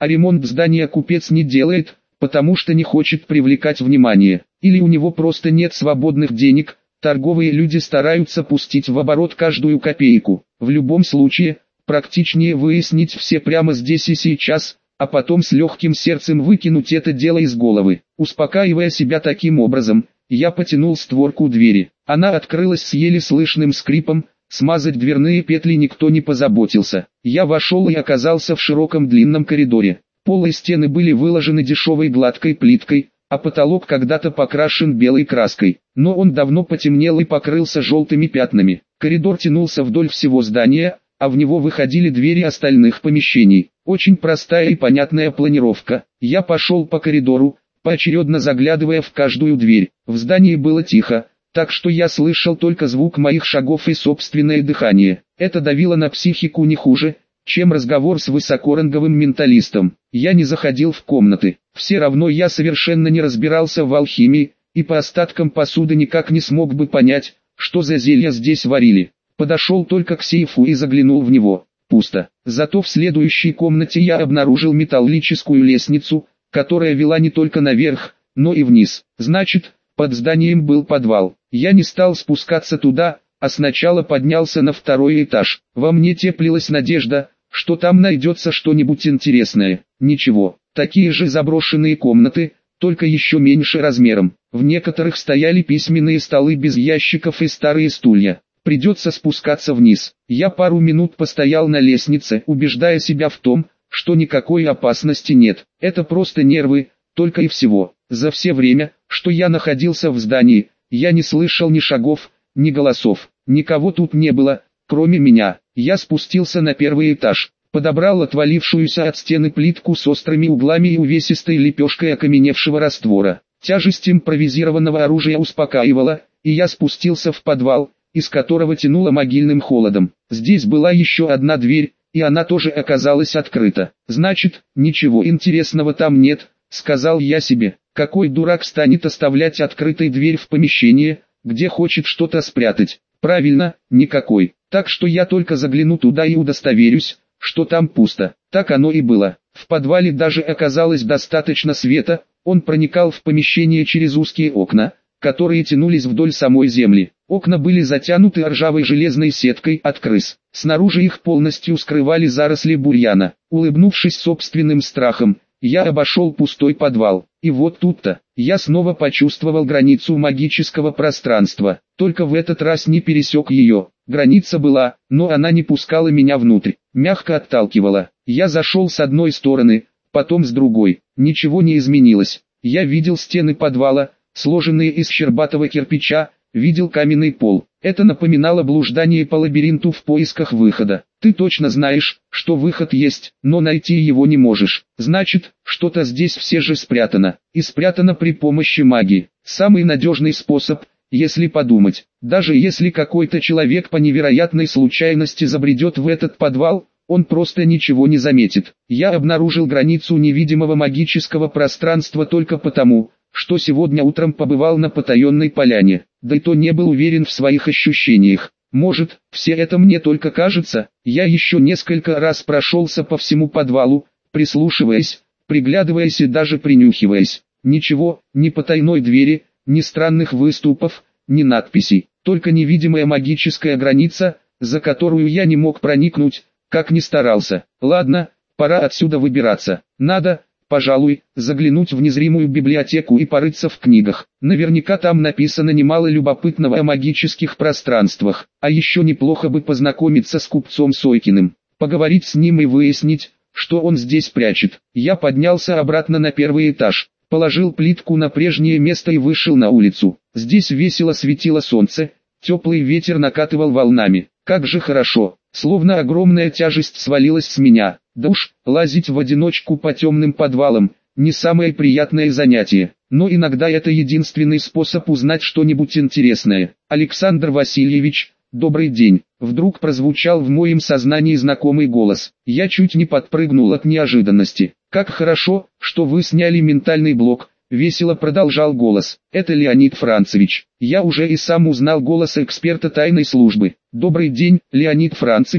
а ремонт здания купец не делает, потому что не хочет привлекать внимание, или у него просто нет свободных денег. Торговые люди стараются пустить в оборот каждую копейку. В любом случае, практичнее выяснить все прямо здесь и сейчас, а потом с легким сердцем выкинуть это дело из головы. Успокаивая себя таким образом, я потянул створку двери. Она открылась с еле слышным скрипом, смазать дверные петли никто не позаботился. Я вошел и оказался в широком длинном коридоре. Пол и стены были выложены дешевой гладкой плиткой, а потолок когда-то покрашен белой краской, но он давно потемнел и покрылся желтыми пятнами. Коридор тянулся вдоль всего здания, а в него выходили двери остальных помещений. Очень простая и понятная планировка. Я пошел по коридору, поочередно заглядывая в каждую дверь. В здании было тихо, так что я слышал только звук моих шагов и собственное дыхание. Это давило на психику не хуже, чем разговор с высокоранговым менталистом. Я не заходил в комнаты. Все равно я совершенно не разбирался в алхимии, и по остаткам посуды никак не смог бы понять, что за зелья здесь варили. Подошел только к сейфу и заглянул в него. Пусто. Зато в следующей комнате я обнаружил металлическую лестницу, которая вела не только наверх, но и вниз. Значит, под зданием был подвал. Я не стал спускаться туда, а сначала поднялся на второй этаж. Во мне теплилась надежда, что там найдется что-нибудь интересное. Ничего, такие же заброшенные комнаты, только еще меньше размером. В некоторых стояли письменные столы без ящиков и старые стулья. Придется спускаться вниз. Я пару минут постоял на лестнице, убеждая себя в том, что никакой опасности нет. Это просто нервы, только и всего. За все время, что я находился в здании, я не слышал ни шагов, ни голосов. Никого тут не было, кроме меня. Я спустился на первый этаж, подобрал отвалившуюся от стены плитку с острыми углами и увесистой лепешкой окаменевшего раствора. Тяжесть импровизированного оружия успокаивала, и я спустился в подвал, из которого тянуло могильным холодом. Здесь была еще одна дверь, и она тоже оказалась открыта. Значит, ничего интересного там нет, сказал я себе. Какой дурак станет оставлять открытой дверь в помещении, где хочет что-то спрятать? Правильно, никакой. Так что я только загляну туда и удостоверюсь, что там пусто. Так оно и было. В подвале даже оказалось достаточно света, он проникал в помещение через узкие окна, которые тянулись вдоль самой земли. Окна были затянуты ржавой железной сеткой от крыс. Снаружи их полностью скрывали заросли бурьяна. Улыбнувшись собственным страхом, я обошел пустой подвал. И вот тут-то, я снова почувствовал границу магического пространства. Только в этот раз не пересек ее. Граница была, но она не пускала меня внутрь. Мягко отталкивала. Я зашел с одной стороны, потом с другой. Ничего не изменилось. Я видел стены подвала, сложенные из щербатого кирпича, видел каменный пол. Это напоминало блуждание по лабиринту в поисках выхода. Ты точно знаешь, что выход есть, но найти его не можешь. Значит, что-то здесь все же спрятано. И спрятано при помощи магии. Самый надежный способ, если подумать. Даже если какой-то человек по невероятной случайности забредет в этот подвал, он просто ничего не заметит. Я обнаружил границу невидимого магического пространства только потому, что сегодня утром побывал на потаенной поляне, да и то не был уверен в своих ощущениях. Может, все это мне только кажется. Я еще несколько раз прошелся по всему подвалу, прислушиваясь, приглядываясь и даже принюхиваясь. Ничего, ни потайной двери, ни странных выступов, ни надписей, только невидимая магическая граница, за которую я не мог проникнуть, как ни старался. Ладно, пора отсюда выбираться. Надо, пожалуй, заглянуть в незримую библиотеку и порыться в книгах. Наверняка там написано немало любопытного о магических пространствах. А еще неплохо бы познакомиться с купцом Сойкиным, поговорить с ним и выяснить, что он здесь прячет. Я поднялся обратно на первый этаж, положил плитку на прежнее место и вышел на улицу. Здесь весело светило солнце, теплый ветер накатывал волнами. Как же хорошо, словно огромная тяжесть свалилась с меня. Да уж, лазить в одиночку по темным подвалам – не самое приятное занятие, но иногда это единственный способ узнать что-нибудь интересное. Александр Васильевич, добрый день. Вдруг прозвучал в моем сознании знакомый голос. Я чуть не подпрыгнул от неожиданности. Как хорошо, что вы сняли ментальный блок. Весело продолжал голос. Это Леонид Францевич. Я уже и сам узнал голос эксперта тайной службы. Добрый день, Леонид Францевич.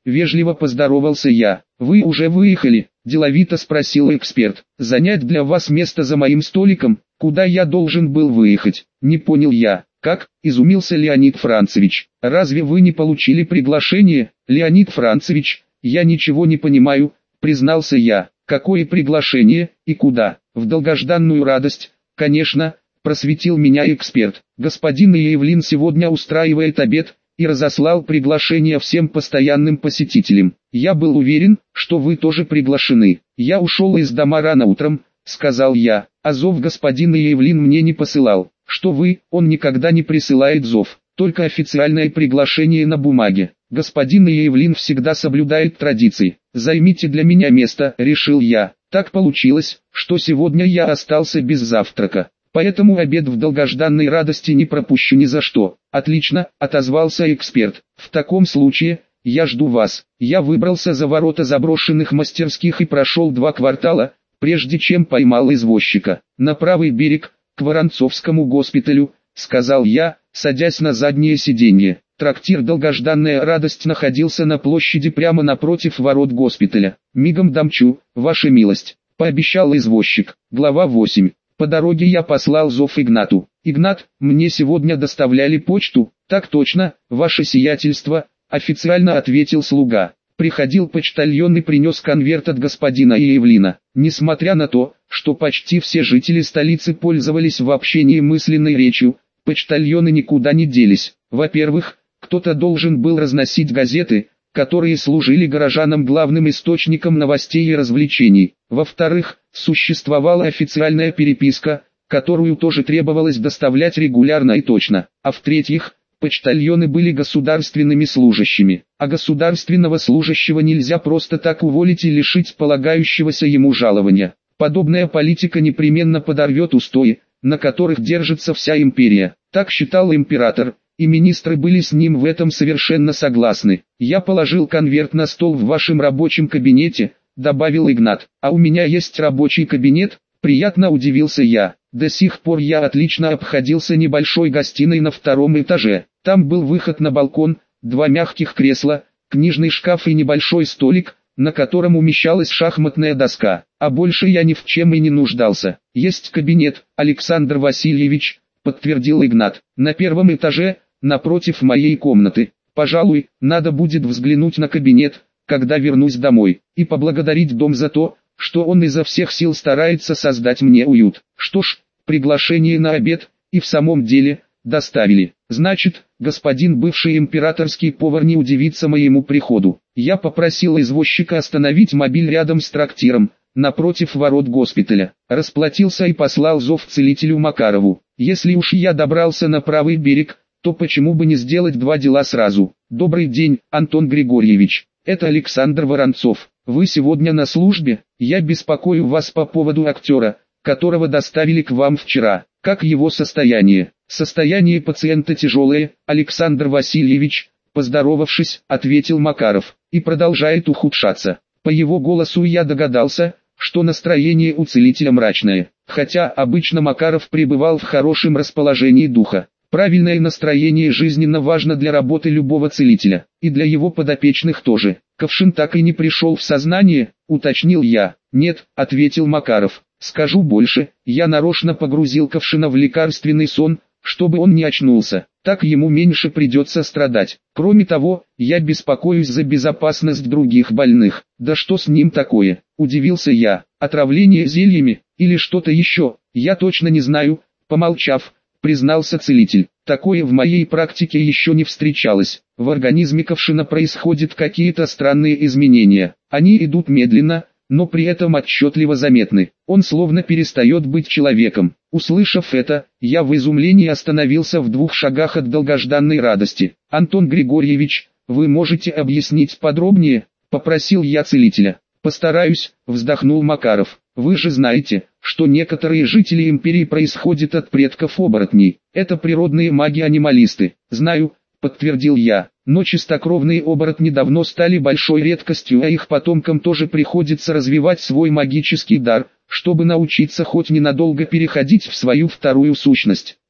вежливо поздоровался я. «Вы уже выехали?» – деловито спросил эксперт. «Занять для вас место за моим столиком? Куда я должен был выехать?» Не понял я. «Как?» – изумился Леонид Францевич. «Разве вы не получили приглашение?» «Леонид Францевич, я ничего не понимаю», – признался я. «Какое приглашение и куда?» «В долгожданную радость, конечно», – просветил меня эксперт. «Господин Иевлин сегодня устраивает обед и разослал приглашение всем постоянным посетителям. Я был уверен, что вы тоже приглашены. Я ушел из дома рано утром», — сказал я, — «а зов господин Иевлин мне не посылал». «Что вы, он никогда не присылает зов, только официальное приглашение на бумаге. Господин Иевлин всегда соблюдает традиции. Займите для меня место», — решил я. Так получилось, что сегодня я остался без завтрака. Поэтому обед в долгожданной радости не пропущу ни за что. «Отлично», — отозвался эксперт. «В таком случае, я жду вас». Я выбрался за ворота заброшенных мастерских и прошел 2 квартала, прежде чем поймал извозчика. «На правый берег, к Воронцовскому госпиталю», — сказал я, садясь на заднее сиденье. Трактир «Долгожданная радость» находился на площади прямо напротив ворот госпиталя. «Мигом домчу, ваша милость», — пообещал извозчик. Глава 8. По дороге я послал зов Игнату. «Игнат, мне сегодня доставляли почту?» «Так точно, ваше сиятельство», — официально ответил слуга. Приходил почтальон и принес конверт от господина Иевлина. Несмотря на то, что почти все жители столицы пользовались в общении мысленной речью, почтальоны никуда не делись. Во-первых, кто-то должен был разносить газеты, которые служили горожанам главным источником новостей и развлечений. Во-вторых, существовала официальная переписка, которую тоже требовалось доставлять регулярно и точно. А в-третьих, почтальоны были государственными служащими, а государственного служащего нельзя просто так уволить и лишить полагающегося ему жалования. Подобная политика непременно подорвет устои, на которых держится вся империя. Так считал император, и министры были с ним в этом совершенно согласны. «Я положил конверт на стол в вашем рабочем кабинете», — добавил Игнат. «А у меня есть рабочий кабинет?» Приятно удивился я. До сих пор я отлично обходился небольшой гостиной на 2-м этаже. Там был выход на балкон, 2 мягких кресла, книжный шкаф и небольшой столик, на котором умещалась шахматная доска. А больше я ни в чем и не нуждался. «Есть кабинет, Александр Васильевич», — подтвердил Игнат. «На 1-м этаже, напротив моей комнаты. Пожалуй, надо будет взглянуть на кабинет, когда вернусь домой, и поблагодарить дом за то, что он изо всех сил старается создать мне уют». Что ж, приглашение на обед и в самом деле доставили. Значит, господин бывший императорский повар не удивится моему приходу. Я попросил извозчика остановить мобиль рядом с трактиром, напротив ворот госпиталя. Расплатился и послал зов целителю Макарову. Если уж я добрался на правый берег, то почему бы не сделать 2 дела сразу? «Добрый день, Антон Григорьевич. Это Александр Воронцов. Вы сегодня на службе? Я беспокою вас по поводу актера, которого доставили к вам вчера. Как его состояние?» «Состояние пациента тяжелое, Александр Васильевич», поздоровавшись, ответил Макаров, «и продолжает ухудшаться». По его голосу я догадался, что настроение у целителя мрачное, хотя обычно Макаров пребывал в хорошем расположении духа. Правильное настроение жизненно важно для работы любого целителя, и для его подопечных тоже. «Ковшин так и не пришел в сознание», — уточнил я. «Нет», — ответил Макаров. «Скажу больше, я нарочно погрузил Ковшина в лекарственный сон, чтобы он не очнулся, так ему меньше придется страдать. Кроме того, я беспокоюсь за безопасность других больных». «Да что с ним такое?» — удивился я. «Отравление зельями, или что-то еще, я точно не знаю», — помолчав, признался целитель. «Такое в моей практике еще не встречалось. В организме Ковшина происходят какие-то странные изменения. Они идут медленно, но при этом отчетливо заметны. Он словно перестает быть человеком». Услышав это, я в изумлении остановился в 2 шагах от долгожданной радости. «Антон Григорьевич, вы можете объяснить подробнее?» — попросил я целителя. «Постараюсь», — вздохнул Макаров. «Вы же знаете, что некоторые жители империи происходят от предков оборотней. Это природные маги-анималисты». «Знаю», — подтвердил я. «Но чистокровные оборотни давно стали большой редкостью, а их потомкам тоже приходится развивать свой магический дар, чтобы научиться хоть ненадолго переходить в свою вторую сущность.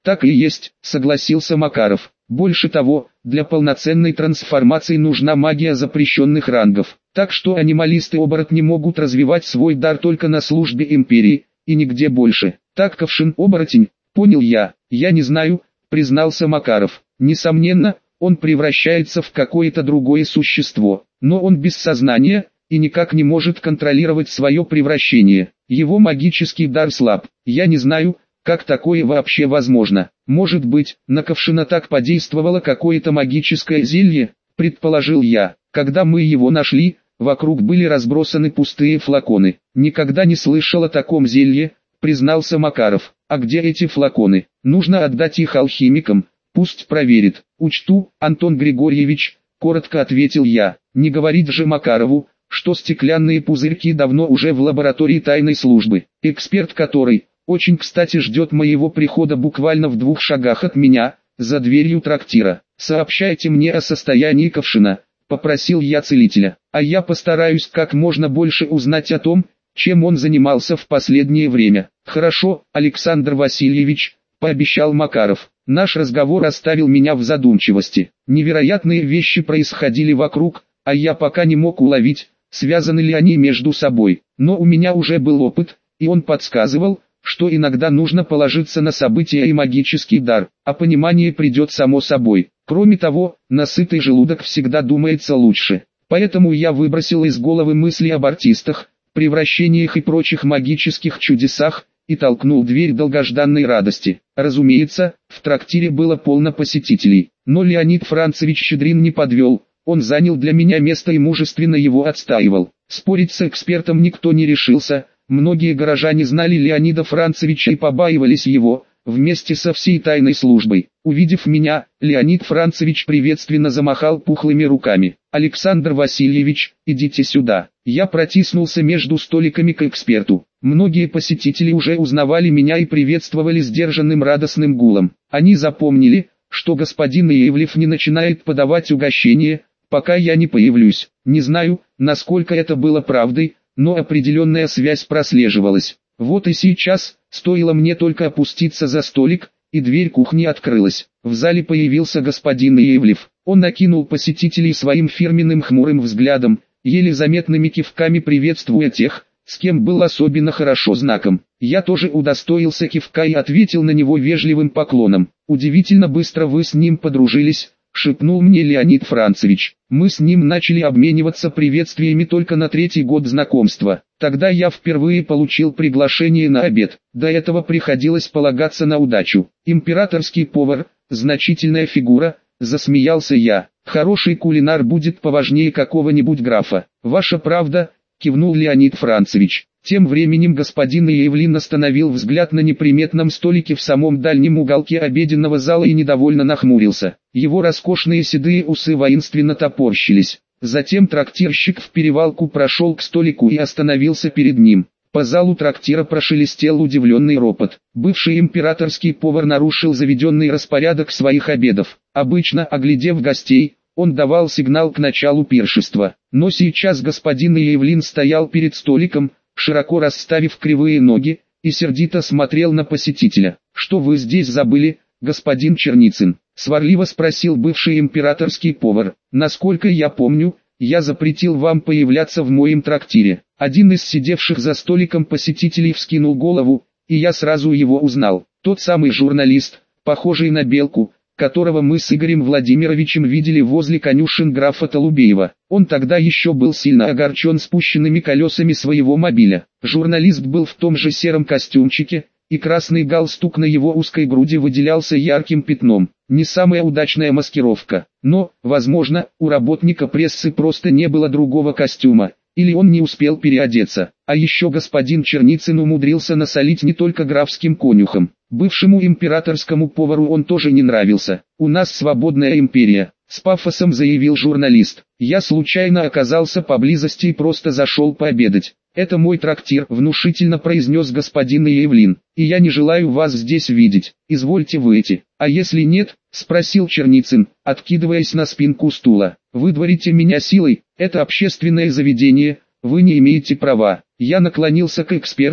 Так и есть, согласился Макаров. Больше того, для полноценной трансформации нужна магия запрещенных рангов. Так что анималисты-оборотни могут развивать свой дар только на службе империи, и нигде больше. Так Ковшин-оборотень, понял я не знаю, признался Макаров. Несомненно, он превращается в какое-то другое существо, но он без сознания, и никак не может контролировать свое превращение. Его магический дар слаб. Я не знаю, как такое вообще возможно. Может быть, на Ковшина так подействовало какое-то магическое зелье, предположил я. Когда мы его нашли, вокруг были разбросаны пустые флаконы. Никогда не слышал о таком зелье, признался Макаров. А где эти флаконы? Нужно отдать их алхимикам, пусть проверит. Учту, Антон Григорьевич, коротко ответил я. Не говорить же Макарову, что стеклянные пузырьки давно уже в лаборатории тайной службы. Эксперт, который, очень кстати, ждет моего прихода буквально в 2 шагах от меня, за дверью трактира. Сообщайте мне о состоянии Ковшина, попросил я целителя. А я постараюсь как можно больше узнать о том, чем он занимался в последнее время. Хорошо, Александр Васильевич, пообещал Макаров. Наш разговор оставил меня в задумчивости. Невероятные вещи происходили вокруг, а я пока не мог уловить, связаны ли они между собой. Но у меня уже был опыт, и он подсказывал, что иногда нужно положиться на события и магический дар, а понимание придет само собой. Кроме того, на сытый желудок всегда думается лучше. Поэтому я выбросил из головы мысли об артистах, превращениях и прочих магических чудесах, и толкнул дверь долгожданной радости. Разумеется, в трактире было полно посетителей, но Леонид Францевич Щедрин не подвел. Он занял для меня место и мужественно его отстаивал. Спорить с экспертом никто не решился, многие горожане знали Леонида Францевича и побаивались его, вместе со всей тайной службой. Увидев меня, Леонид Францевич приветственно замахал пухлыми руками. «Александр Васильевич, идите сюда». Я протиснулся между столиками к эксперту. Многие посетители уже узнавали меня и приветствовали сдержанным радостным гулом. Они запомнили, что господин Ивлев не начинает подавать угощение, пока я не появлюсь. Не знаю, насколько это было правдой, но определенная связь прослеживалась. Вот и сейчас, стоило мне только опуститься за столик, и дверь кухни открылась. В зале появился господин Ивлев. Он накинул посетителей своим фирменным хмурым взглядом, еле заметными кивками приветствуя тех, с кем был особенно хорошо знаком. Я тоже удостоился кивка и ответил на него вежливым поклоном. «Удивительно быстро вы с ним подружились», — шепнул мне Леонид Францевич. «Мы с ним начали обмениваться приветствиями только на 3-й год знакомства. Тогда я впервые получил приглашение на обед. До этого приходилось полагаться на удачу. Императорский повар, значительная фигура», — засмеялся я. «Хороший кулинар будет поважнее какого-нибудь графа». «Ваша правда», — кивнул Леонид Францевич. Тем временем господин Евлин остановил взгляд на неприметном столике в самом дальнем уголке обеденного зала и недовольно нахмурился. Его роскошные седые усы воинственно топорщились. Затем трактирщик в перевалку прошел к столику и остановился перед ним. По залу трактира прошелестел удивленный ропот. Бывший императорский повар нарушил заведенный распорядок своих обедов. Обычно, оглядев гостей, он давал сигнал к началу пиршества. Но сейчас господин Евлин стоял перед столиком, широко расставив кривые ноги, и сердито смотрел на посетителя. «Что вы здесь забыли, господин Черницын?» — сварливо спросил бывший императорский повар. «Насколько я помню, я запретил вам появляться в моем трактире». Один из сидевших за столиком посетителей вскинул голову, и я сразу его узнал. Тот самый журналист, похожий на белку, которого мы с Игорем Владимировичем видели возле конюшен графа Толубеева. Он тогда еще был сильно огорчен спущенными колесами своего мобиля. Журналист был в том же сером костюмчике, и красный галстук на его узкой груди выделялся ярким пятном. Не самая удачная маскировка, но, возможно, у работника прессы просто не было другого костюма, или он не успел переодеться. А еще господин Черницын умудрился насолить не только графским конюхам. Бывшему императорскому повару он тоже не нравился. «У нас свободная империя», — с пафосом заявил журналист. «Я случайно оказался поблизости и просто зашел пообедать. Это мой трактир», — внушительно произнес господин Евлин. «И я не желаю вас здесь видеть. Извольте выйти». «А если нет?» — спросил Черницын, откидываясь на спинку стула. «Выдворите меня силой, это общественное заведение, вы не имеете права». Я наклонился к эксперту,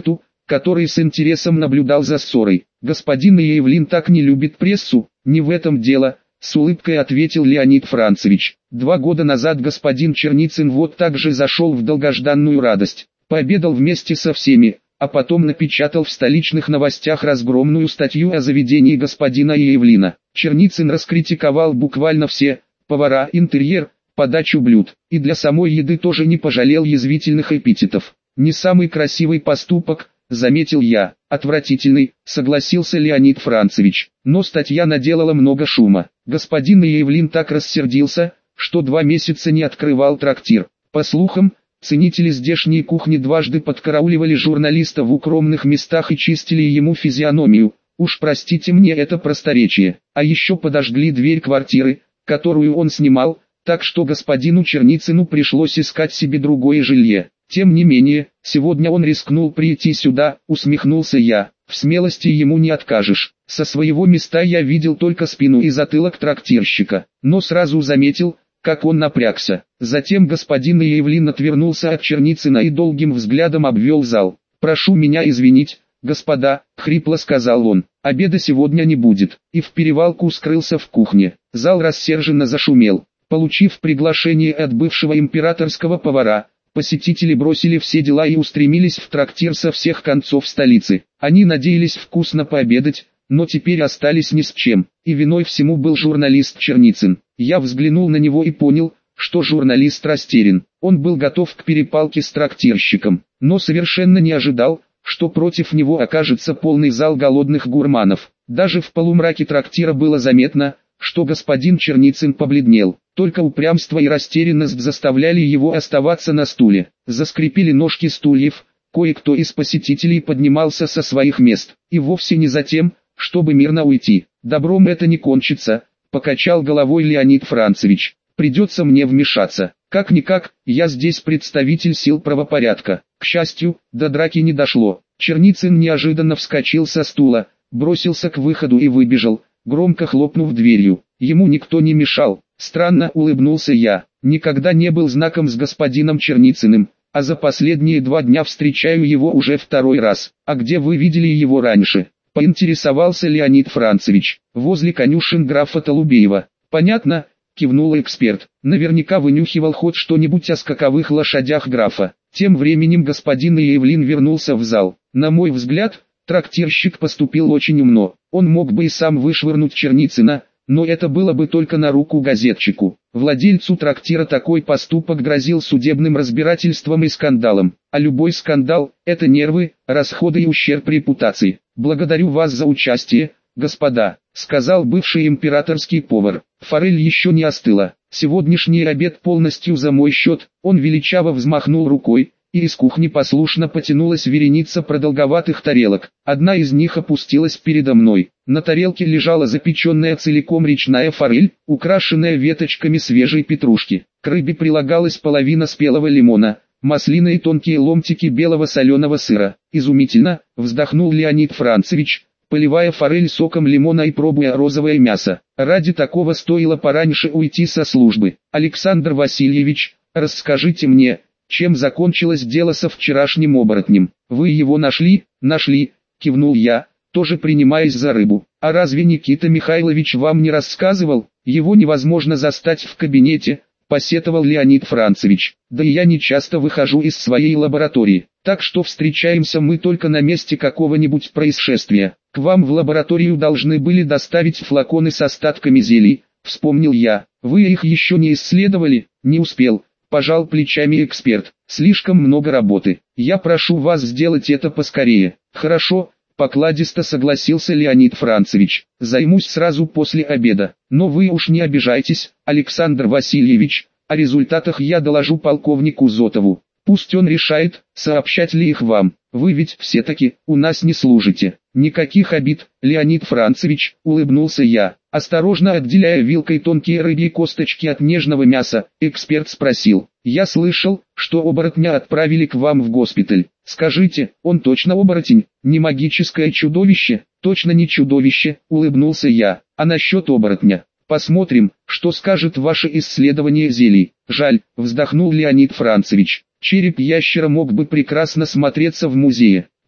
который с интересом наблюдал за ссорой. «Господин Иевлин так не любит прессу, не в этом дело», — с улыбкой ответил Леонид Францевич. 2 года назад господин Черницын вот так же зашел в долгожданную радость. Пообедал вместе со всеми, а потом напечатал в столичных новостях разгромную статью о заведении господина Иевлина. Черницын раскритиковал буквально все: повара, интерьер, подачу блюд, и для самой еды тоже не пожалел язвительных эпитетов. «Не самый красивый поступок», — заметил я. «Отвратительный», — согласился Леонид Францевич. Но статья наделала много шума. Господин Иевлин так рассердился, что 2 месяца не открывал трактир. По слухам, ценители здешней кухни дважды подкарауливали журналиста в укромных местах и чистили ему физиономию. Уж простите мне это просторечие. А еще подожгли дверь квартиры, которую он снимал, так что господину Черницыну пришлось искать себе другое жилье. Тем не менее, сегодня он рискнул прийти сюда, усмехнулся я. В смелости ему не откажешь. Со своего места я видел только спину и затылок трактирщика, но сразу заметил, как он напрягся. Затем господин Иевлин отвернулся от Черницына и долгим взглядом обвел зал. «Прошу меня извинить, господа», — хрипло сказал он, — «обеда сегодня не будет», и в перевалку скрылся в кухне. Зал рассерженно зашумел. Получив приглашение от бывшего императорского повара, посетители бросили все дела и устремились в трактир со всех концов столицы. Они надеялись вкусно пообедать, но теперь остались ни с чем, и виной всему был журналист Черницын. Я взглянул на него и понял, что журналист растерян. Он был готов к перепалке с трактирщиком, но совершенно не ожидал, что против него окажется полный зал голодных гурманов. Даже в полумраке трактира было заметно, что господин Черницын побледнел. Только упрямство и растерянность заставляли его оставаться на стуле. Заскрипели ножки стульев, кое-кто из посетителей поднимался со своих мест, и вовсе не за тем, чтобы мирно уйти. «Добром это не кончится», — покачал головой Леонид Францевич. «Придется мне вмешаться. Как-никак, я здесь представитель сил правопорядка». К счастью, до драки не дошло. Черницын неожиданно вскочил со стула, бросился к выходу и выбежал, громко хлопнув дверью. Ему никто не мешал. Странно, улыбнулся я. Никогда не был знаком с господином Черницыным, а за последние 2 дня встречаю его уже 2-й раз. «А где вы видели его раньше?» — поинтересовался Леонид Францевич. «Возле конюшен графа Толубеева». «Понятно», — кивнул эксперт. «Наверняка вынюхивал хоть что-нибудь о скаковых лошадях графа». Тем временем господин Иевлин вернулся в зал. На мой взгляд, трактирщик поступил очень умно. Он мог бы и сам вышвырнуть Черницына, но это было бы только на руку газетчику. Владельцу трактира такой поступок грозил судебным разбирательством и скандалом. А любой скандал – это нервы, расходы и ущерб репутации. «Благодарю вас за участие, господа», – сказал бывший императорский повар. «Форель еще не остыла. Сегодняшний обед полностью за мой счет». Он величаво взмахнул рукой, и из кухни послушно потянулась вереница продолговатых тарелок. Одна из них опустилась передо мной. На тарелке лежала запеченная целиком речная форель, украшенная веточками свежей петрушки. К рыбе прилагалась половина спелого лимона, маслины и тонкие ломтики белого соленого сыра. «Изумительно», — вздохнул Леонид Францевич, поливая форель соком лимона и пробуя розовое мясо. «Ради такого стоило пораньше уйти со службы. Александр Васильевич, расскажите мне, чем закончилось дело со вчерашним оборотнем?» «Вы его нашли?» «Нашли», — кивнул я, тоже принимаясь за рыбу. «А разве Никита Михайлович вам не рассказывал? Его невозможно застать в кабинете», — посетовал Леонид Францевич. «Да и я не часто выхожу из своей лаборатории, так что встречаемся мы только на месте какого-нибудь происшествия. К вам в лабораторию должны были доставить флаконы с остатками зелий», — вспомнил я. «Вы их еще не исследовали?» «Не успел», — пожал плечами эксперт. «Слишком много работы. Я прошу вас сделать это поскорее». «Хорошо», — покладисто согласился Леонид Францевич. «Займусь сразу после обеда. Но вы уж не обижайтесь, Александр Васильевич, о результатах я доложу полковнику Зотову. Пусть он решает, сообщать ли их вам. Вы ведь все-таки у нас не служите». «Никаких обид, Леонид Францевич», — улыбнулся я. Осторожно отделяя вилкой тонкие рыбьи косточки от нежного мяса, эксперт спросил: «Я слышал, что оборотня отправили к вам в госпиталь. Скажите, он точно оборотень, не магическое чудовище?» «Точно не чудовище», — улыбнулся я. «А насчет оборотня? Посмотрим, что скажет ваше исследование зелий». «Жаль», — вздохнул Леонид Францевич. «Череп ящера мог бы прекрасно смотреться в музее.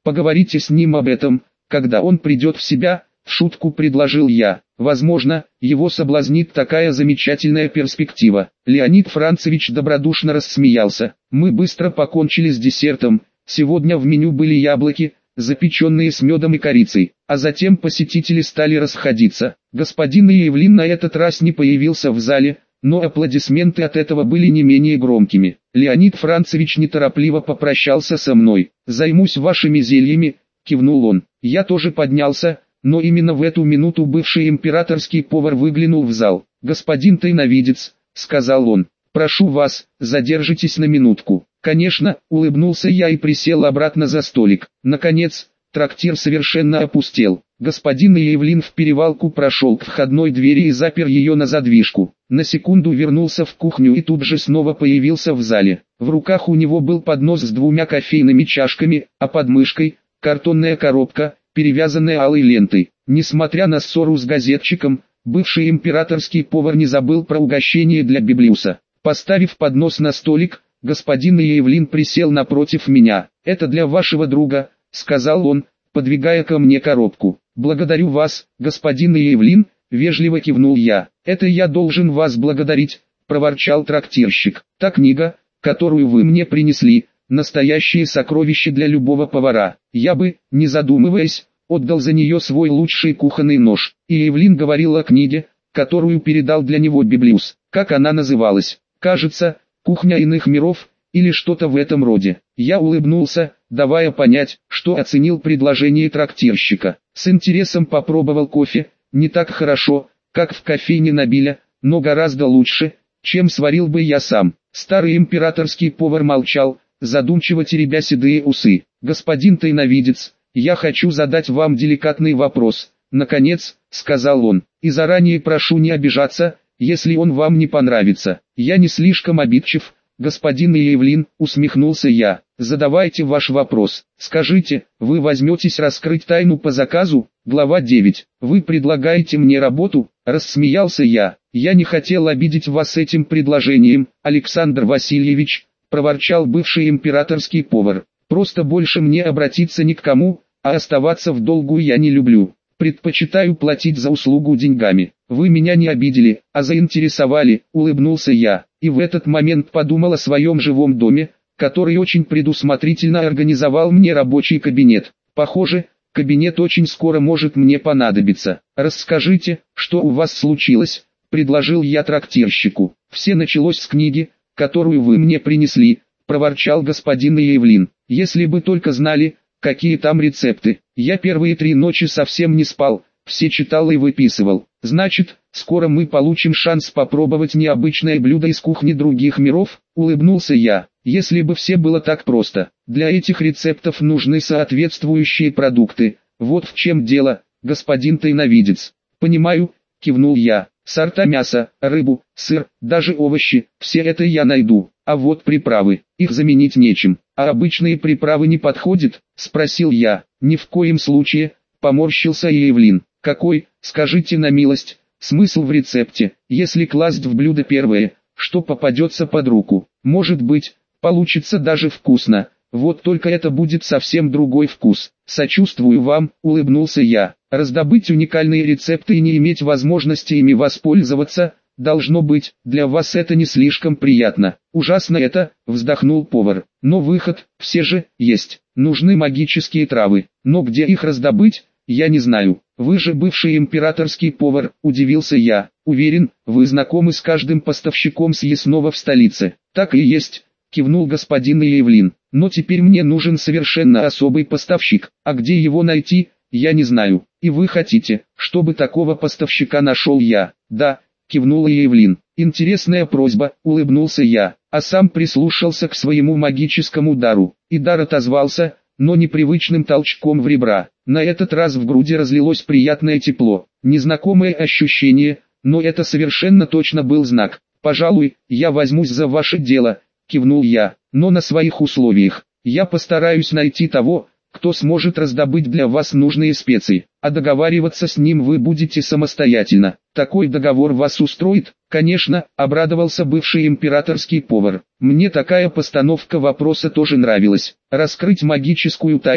Поговорите с ним об этом, когда он придет в себя, в шутку предложил я. Возможно, его соблазнит такая замечательная перспектива. Леонид Францевич добродушно рассмеялся. Мы быстро покончили с десертом. Сегодня в меню были яблоки, запеченные с медом и корицей, а затем посетители стали расходиться. Господин Иевлин на этот раз не появился в зале, но аплодисменты от этого были не менее громкими. Леонид Францевич неторопливо попрощался со мной. «Займусь вашими зельями», — кивнул он. Я тоже поднялся, но именно в эту минуту бывший императорский повар выглянул в зал. «Господин тайновидец», — сказал он, — «прошу вас, задержитесь на минутку». «Конечно», — улыбнулся я и присел обратно за столик. Наконец, трактир совершенно опустел. Господин Иевлин в перевалку прошел к входной двери и запер ее на задвижку. На секунду вернулся в кухню и тут же снова появился в зале. В руках у него был поднос с 2 кофейными чашками, а под мышкой — картонная коробка, перевязанная алой лентой. Несмотря на ссору с газетчиком, бывший императорский повар не забыл про угощение для Библиуса. Поставив поднос на столик, господин Иевлин присел напротив меня. «Это для вашего друга», — сказал он, подвигая ко мне коробку. «Благодарю вас, господин Иевлин», — вежливо кивнул я. «Это я должен вас благодарить», — проворчал трактирщик. «Та книга, которую вы мне принесли, настоящее сокровище для любого повара. Я бы, не задумываясь, отдал за нее свой лучший кухонный нож». Иевлин говорил о книге, которую передал для него Библиус. Как она называлась? Кажется, «Кухня иных миров», или что-то в этом роде. Я улыбнулся, давая понять, что оценил предложение трактирщика. С интересом попробовал кофе, не так хорошо, как в кофейне Набиля, но гораздо лучше, чем сварил бы я сам. Старый императорский повар молчал, задумчиво теребя седые усы. «Господин тайновидец, я хочу задать вам деликатный вопрос», — наконец, сказал он, — «и заранее прошу не обижаться, если он вам не понравится». «Я не слишком обидчив, господин Иевлин», — усмехнулся я. «Задавайте ваш вопрос. Скажите, вы возьметесь раскрыть тайну по заказу?» Глава 9. «Вы предлагаете мне работу?» — рассмеялся я. «Я не хотел обидеть вас этим предложением, Александр Васильевич», — проворчал бывший императорский повар. «Просто больше мне обратиться ни к кому, а оставаться в долгу я не люблю. Предпочитаю платить за услугу деньгами. Вы меня не обидели, а заинтересовали», — улыбнулся я. И в этот момент подумал о своем живом доме, который очень предусмотрительно организовал мне рабочий кабинет. Похоже, кабинет очень скоро может мне понадобиться. «Расскажите, что у вас случилось», — предложил я трактирщику. «Все началось с книги, которую вы мне принесли», — проворчал господин Иевлин. «Если бы только знали, какие там рецепты. Я первые 3 ночи совсем не спал, все читал и выписывал. Значит, скоро мы получим шанс попробовать необычное блюдо из кухни других миров», — улыбнулся я. «Если бы все было так просто. Для этих рецептов нужны соответствующие продукты. Вот в чем дело, господин тайновидец». «Понимаю», — кивнул я. «Сорта мяса, рыбу, сыр, даже овощи, все это я найду. А вот приправы, их заменить нечем». «А обычные приправы не подходят?» — спросил я. «Ни в коем случае», — поморщился Иевлин. «Какой, скажите на милость, смысл в рецепте, если класть в блюдо первое, что попадется под руку? Может быть, получится даже вкусно, вот только это будет совсем другой вкус». «Сочувствую вам», — улыбнулся я. «Раздобыть уникальные рецепты и не иметь возможности ими воспользоваться, должно быть, для вас это не слишком приятно». «Ужасно это», — вздохнул повар. «Но выход, все же, есть. Нужны магические травы. Но где их раздобыть, я не знаю». «Вы же бывший императорский повар», — удивился я. «Уверен, вы знакомы с каждым поставщиком съестного в столице». «Так и есть», — кивнул господин Иевлин. «Но теперь мне нужен совершенно особый поставщик. А где его найти, я не знаю. И вы хотите, чтобы такого поставщика нашел я?» «Да», — кивнул Иевлин. «Интересная просьба», — улыбнулся я, а сам прислушался к своему магическому дару. И дар отозвался, но непривычным толчком в ребра. На этот раз в груди разлилось приятное тепло. Незнакомое ощущение, но это совершенно точно был знак. «Пожалуй, я возьмусь за ваше дело», — кивнул я, — «но на своих условиях. Я постараюсь найти того, кто сможет раздобыть для вас нужные специи, а договариваться с ним вы будете самостоятельно. Такой договор вас устроит?» «Конечно», — обрадовался бывший императорский повар. Мне такая постановка вопроса тоже нравилась. Раскрыть магическую тайну,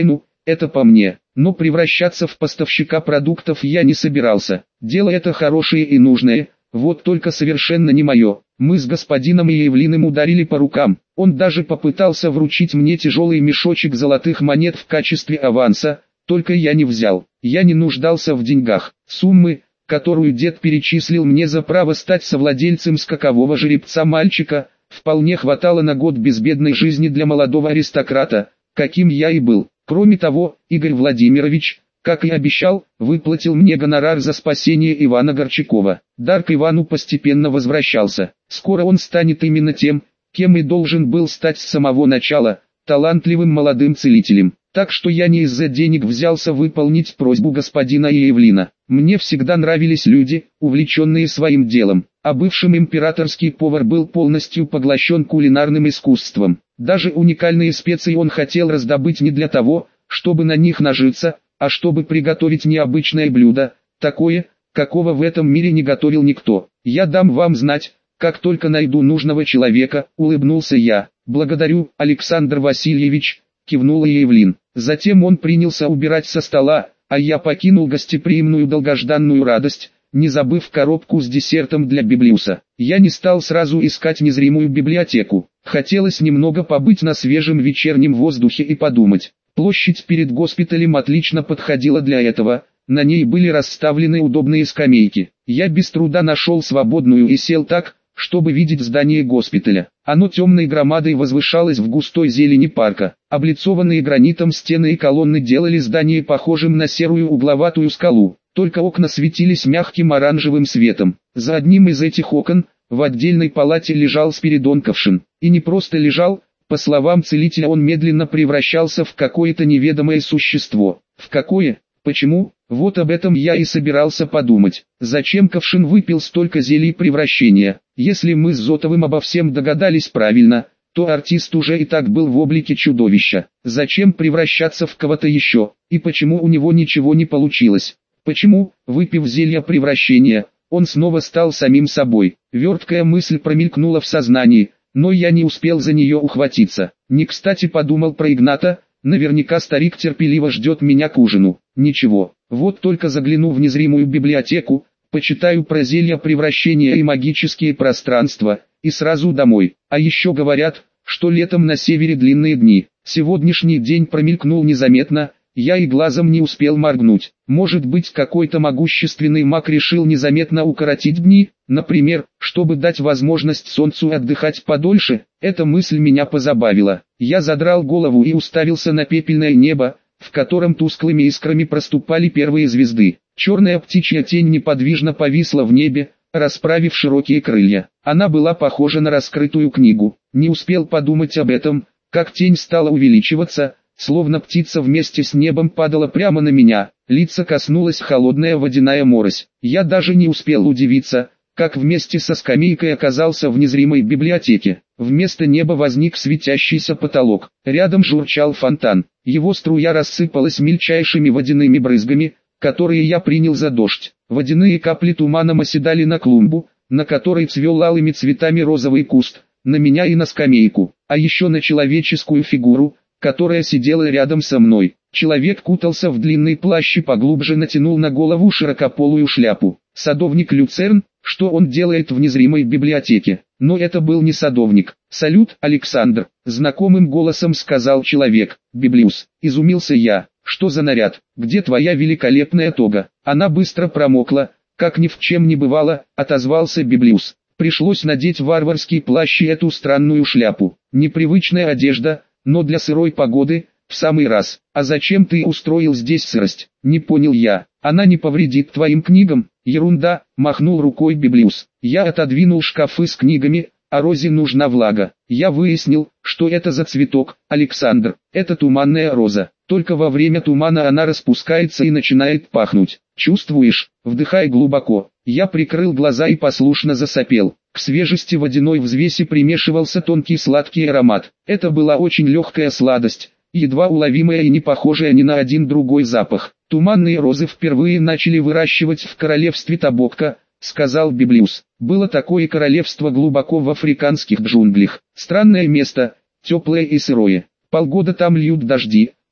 это по мне. Но превращаться в поставщика продуктов я не собирался. Дело это хорошее и нужное, вот только совершенно не мое. Мы с господином Иевлиным ударили по рукам. Он даже попытался вручить мне тяжелый мешочек золотых монет в качестве аванса, только я не взял. Я не нуждался в деньгах. Суммы, которую дед перечислил мне за право стать совладельцем скакового жеребца мальчика, вполне хватало на год безбедной жизни для молодого аристократа, каким я и был. Кроме того, Игорь Владимирович, как и обещал, выплатил мне гонорар за спасение Ивана Горчакова. Дар к Ивану постепенно возвращался. Скоро он станет именно тем, кем и должен был стать с самого начала, талантливым молодым целителем. Так что я не из-за денег взялся выполнить просьбу господина Иевлина. Мне всегда нравились люди, увлеченные своим делом, а бывший императорский повар был полностью поглощен кулинарным искусством. Даже уникальные специи он хотел раздобыть не для того, чтобы на них нажиться, а чтобы приготовить необычное блюдо, такое, какого в этом мире не готовил никто. Я дам вам знать, как только найду нужного человека, улыбнулся я. Благодарю, Александр Васильевич, кивнул Иевлин. Затем он принялся убирать со стола, а я покинул гостеприимную долгожданную радость, не забыв коробку с десертом для Библиуса. Я не стал сразу искать незримую библиотеку. Хотелось немного побыть на свежем вечернем воздухе и подумать. Площадь перед госпиталем отлично подходила для этого, на ней были расставлены удобные скамейки. Я без труда нашел свободную и сел так, чтобы видеть здание госпиталя. Оно темной громадой возвышалось в густой зелени парка. Облицованные гранитом стены и колонны делали здание похожим на серую угловатую скалу. Только окна светились мягким оранжевым светом. За одним из этих окон, в отдельной палате лежал Спиридон Ковшин. И не просто лежал, по словам целителя он медленно превращался в какое-то неведомое существо. В какое? Почему? Вот об этом я и собирался подумать. Зачем Ковшин выпил столько зелий превращения? Если мы с Зотовым обо всем догадались правильно, то артист уже и так был в облике чудовища. Зачем превращаться в кого-то еще? И почему у него ничего не получилось? Почему, выпив зелье превращения, он снова стал самим собой? Верткая мысль промелькнула в сознании, но я не успел за нее ухватиться. Не кстати подумал про Игната, наверняка старик терпеливо ждет меня к ужину. Ничего, вот только загляну в незримую библиотеку, почитаю про зелья превращения и магические пространства, и сразу домой. А еще говорят, что летом на севере длинные дни. Сегодняшний день промелькнул незаметно, я и глазом не успел моргнуть. Может быть, какой-то могущественный маг решил незаметно укоротить дни, например, чтобы дать возможность солнцу отдыхать подольше? Эта мысль меня позабавила. Я задрал голову и уставился на пепельное небо, в котором тусклыми искрами проступали первые звезды. Черная птичья тень неподвижно повисла в небе, расправив широкие крылья. Она была похожа на раскрытую книгу. Не успел подумать об этом, как тень стала увеличиваться, словно птица вместе с небом падала прямо на меня. Лица коснулась холодная водяная морось. Я даже не успел удивиться, как вместе со скамейкой оказался в незримой библиотеке. Вместо неба возник светящийся потолок. Рядом журчал фонтан. Его струя рассыпалась мельчайшими водяными брызгами, которые я принял за дождь. Водяные капли туманом оседали на клумбу, на которой цвел алыми цветами розовый куст, на меня и на скамейку, а еще на человеческую фигуру, которая сидела рядом со мной. Человек кутался в длинный плащ и поглубже натянул на голову широкополую шляпу. Садовник Люцерн, что он делает в незримой библиотеке? Но это был не садовник. «Салют, Александр», — знакомым голосом сказал человек. «Библиус», — изумился я. «Что за наряд? Где твоя великолепная тога?» Она быстро промокла, как ни в чем не бывало, отозвался Библиус. Пришлось надеть варварский плащ и эту странную шляпу. Непривычная одежда, но для сырой погоды, в самый раз. «А зачем ты устроил здесь сырость?» «Не понял я. Она не повредит твоим книгам?» «Ерунда», — махнул рукой Библиус. Я отодвинул шкафы с книгами, а Розе нужна влага. Я выяснил, что это за цветок, Александр. Это туманная роза. Только во время тумана она распускается и начинает пахнуть. Чувствуешь? Вдыхай глубоко. Я прикрыл глаза и послушно засопел. К свежести водяной взвеси примешивался тонкий сладкий аромат. Это была очень легкая сладость, едва уловимая и не похожая ни на один другой запах. «Туманные розы впервые начали выращивать в королевстве Табокка», — сказал Библиус. «Было такое королевство глубоко в африканских джунглях. Странное место, теплое и сырое. Полгода там льют дожди,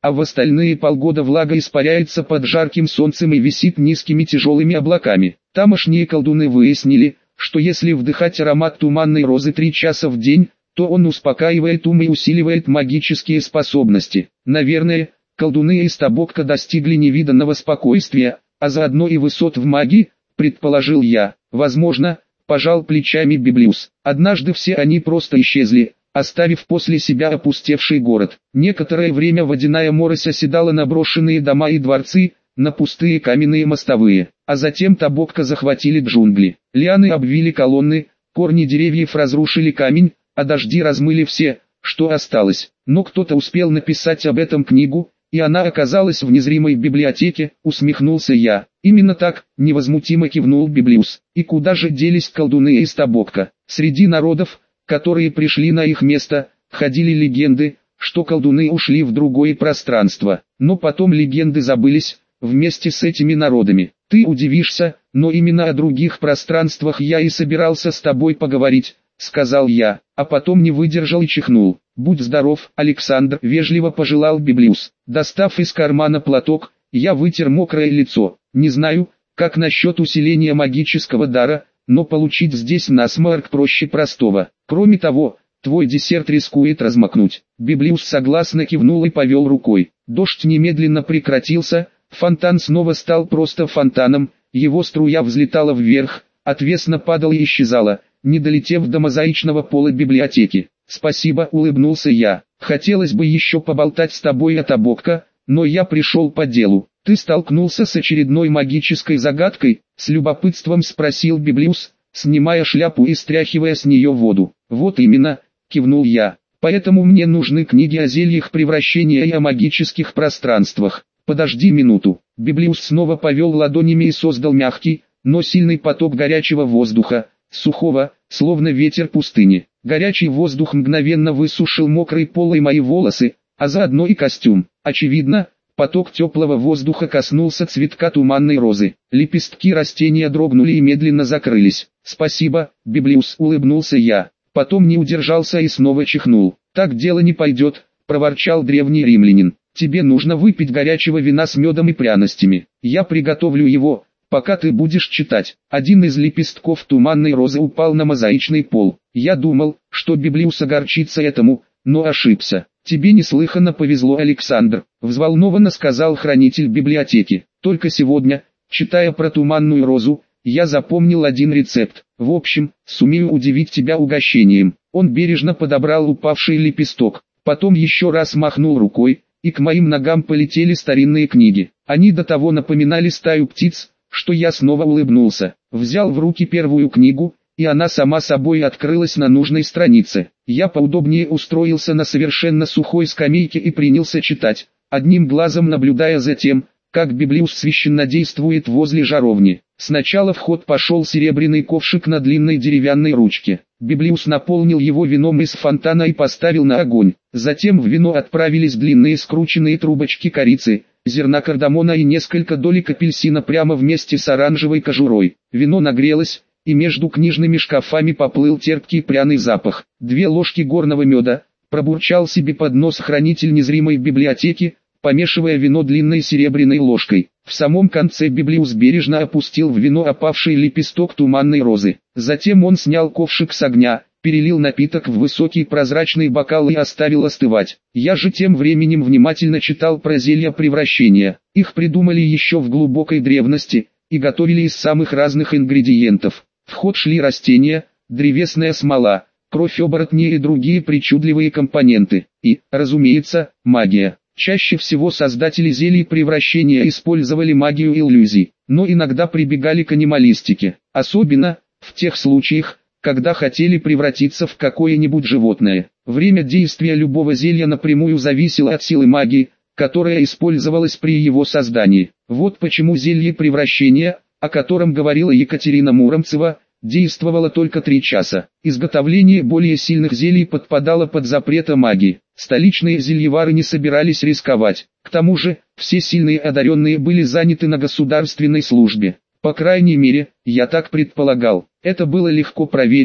а в остальные полгода влага испаряется под жарким солнцем и висит низкими тяжелыми облаками. Тамошние колдуны выяснили, что если вдыхать аромат туманной розы 3 часа в день, то он успокаивает ум и усиливает магические способности. Наверное, колдуны из Тобокка достигли невиданного спокойствия, а заодно и высот в магии, предположил я. Возможно, пожал плечами Библиус. Однажды все они просто исчезли, оставив после себя опустевший город. Некоторое время водяная морось оседала на брошенные дома и дворцы, на пустые каменные мостовые, а затем Тобокка захватили джунгли. Лианы обвили колонны, корни деревьев разрушили камень, а дожди размыли все, что осталось. Но кто-то успел написать об этом книгу, и она оказалась в незримой библиотеке, усмехнулся я. Именно так, невозмутимо кивнул Библиус. И куда же делись колдуны из Тобокка? Среди народов, которые пришли на их место, ходили легенды, что колдуны ушли в другое пространство. Но потом легенды забылись, вместе с этими народами. Ты удивишься, но именно о других пространствах я и собирался с тобой поговорить, сказал я, а потом не выдержал и чихнул. Будь здоров, Александр, вежливо пожелал Библиус. Достав из кармана платок, я вытер мокрое лицо. Не знаю, как насчет усиления магического дара, но получить здесь насморк проще простого. Кроме того, твой десерт рискует размокнуть. Библиус согласно кивнул и повел рукой. Дождь немедленно прекратился, фонтан снова стал просто фонтаном, его струя взлетала вверх, отвесно падала и исчезала, не долетев до мозаичного пола библиотеки. «Спасибо», — улыбнулся я. «Хотелось бы еще поболтать с тобой о Тобокка, но я пришел по делу. Ты столкнулся с очередной магической загадкой?» — с любопытством спросил Библиус, снимая шляпу и стряхивая с нее воду. «Вот именно», — кивнул я. «Поэтому мне нужны книги о зельях превращения и о магических пространствах. Подожди минуту». Библиус снова повел ладонями и создал мягкий, но сильный поток горячего воздуха, сухого, словно ветер пустыни. Горячий воздух мгновенно высушил мокрые полы и мои волосы, а заодно и костюм. Очевидно, поток теплого воздуха коснулся цветка туманной розы. Лепестки растения дрогнули и медленно закрылись. «Спасибо, Библиус», — улыбнулся я. Потом не удержался и снова чихнул. «Так дело не пойдет», — проворчал древний римлянин. «Тебе нужно выпить горячего вина с медом и пряностями. Я приготовлю его, пока ты будешь читать». Один из лепестков туманной розы упал на мозаичный пол. Я думал, что Библиус огорчится этому, но ошибся. «Тебе неслыханно повезло, Александр», — взволнованно сказал хранитель библиотеки. «Только сегодня, читая про туманную розу, я запомнил один рецепт. В общем, сумею удивить тебя угощением». Он бережно подобрал упавший лепесток, потом еще раз махнул рукой, и к моим ногам полетели старинные книги. Они до того напоминали стаю птиц, что я снова улыбнулся. Взял в руки первую книгу, и она сама собой открылась на нужной странице. Я поудобнее устроился на совершенно сухой скамейке и принялся читать, одним глазом наблюдая за тем, как Библиус священнодействует возле жаровни. Сначала в ход пошел серебряный ковшик на длинной деревянной ручке. Библиус наполнил его вином из фонтана и поставил на огонь. Затем в вино отправились длинные скрученные трубочки корицы, зерна кардамона и несколько долек апельсина прямо вместе с оранжевой кожурой. Вино нагрелось, и между книжными шкафами поплыл терпкий пряный запах. 2 ложки горного меда, пробурчал себе под нос хранитель незримой библиотеки, помешивая вино длинной серебряной ложкой. В самом конце Библиус бережно опустил в вино опавший лепесток туманной розы. Затем он снял ковшик с огня, перелил напиток в высокий прозрачный бокал и оставил остывать. Я же тем временем внимательно читал про зелья превращения. Их придумали еще в глубокой древности, и готовили из самых разных ингредиентов. В ход шли растения, древесная смола, кровь оборотней и другие причудливые компоненты. И, разумеется, магия. Чаще всего создатели зелий превращения использовали магию иллюзий, но иногда прибегали к анималистике. Особенно, в тех случаях, когда хотели превратиться в какое-нибудь животное. Время действия любого зелья напрямую зависело от силы магии, которая использовалась при его создании. Вот почему зелье превращения, о котором говорила Екатерина Муромцева, действовало только 3 часа. Изготовление более сильных зелий подпадало под запрет магии. Столичные зельевары не собирались рисковать. К тому же, все сильные одаренные были заняты на государственной службе. По крайней мере, я так предполагал. Это было легко проверить,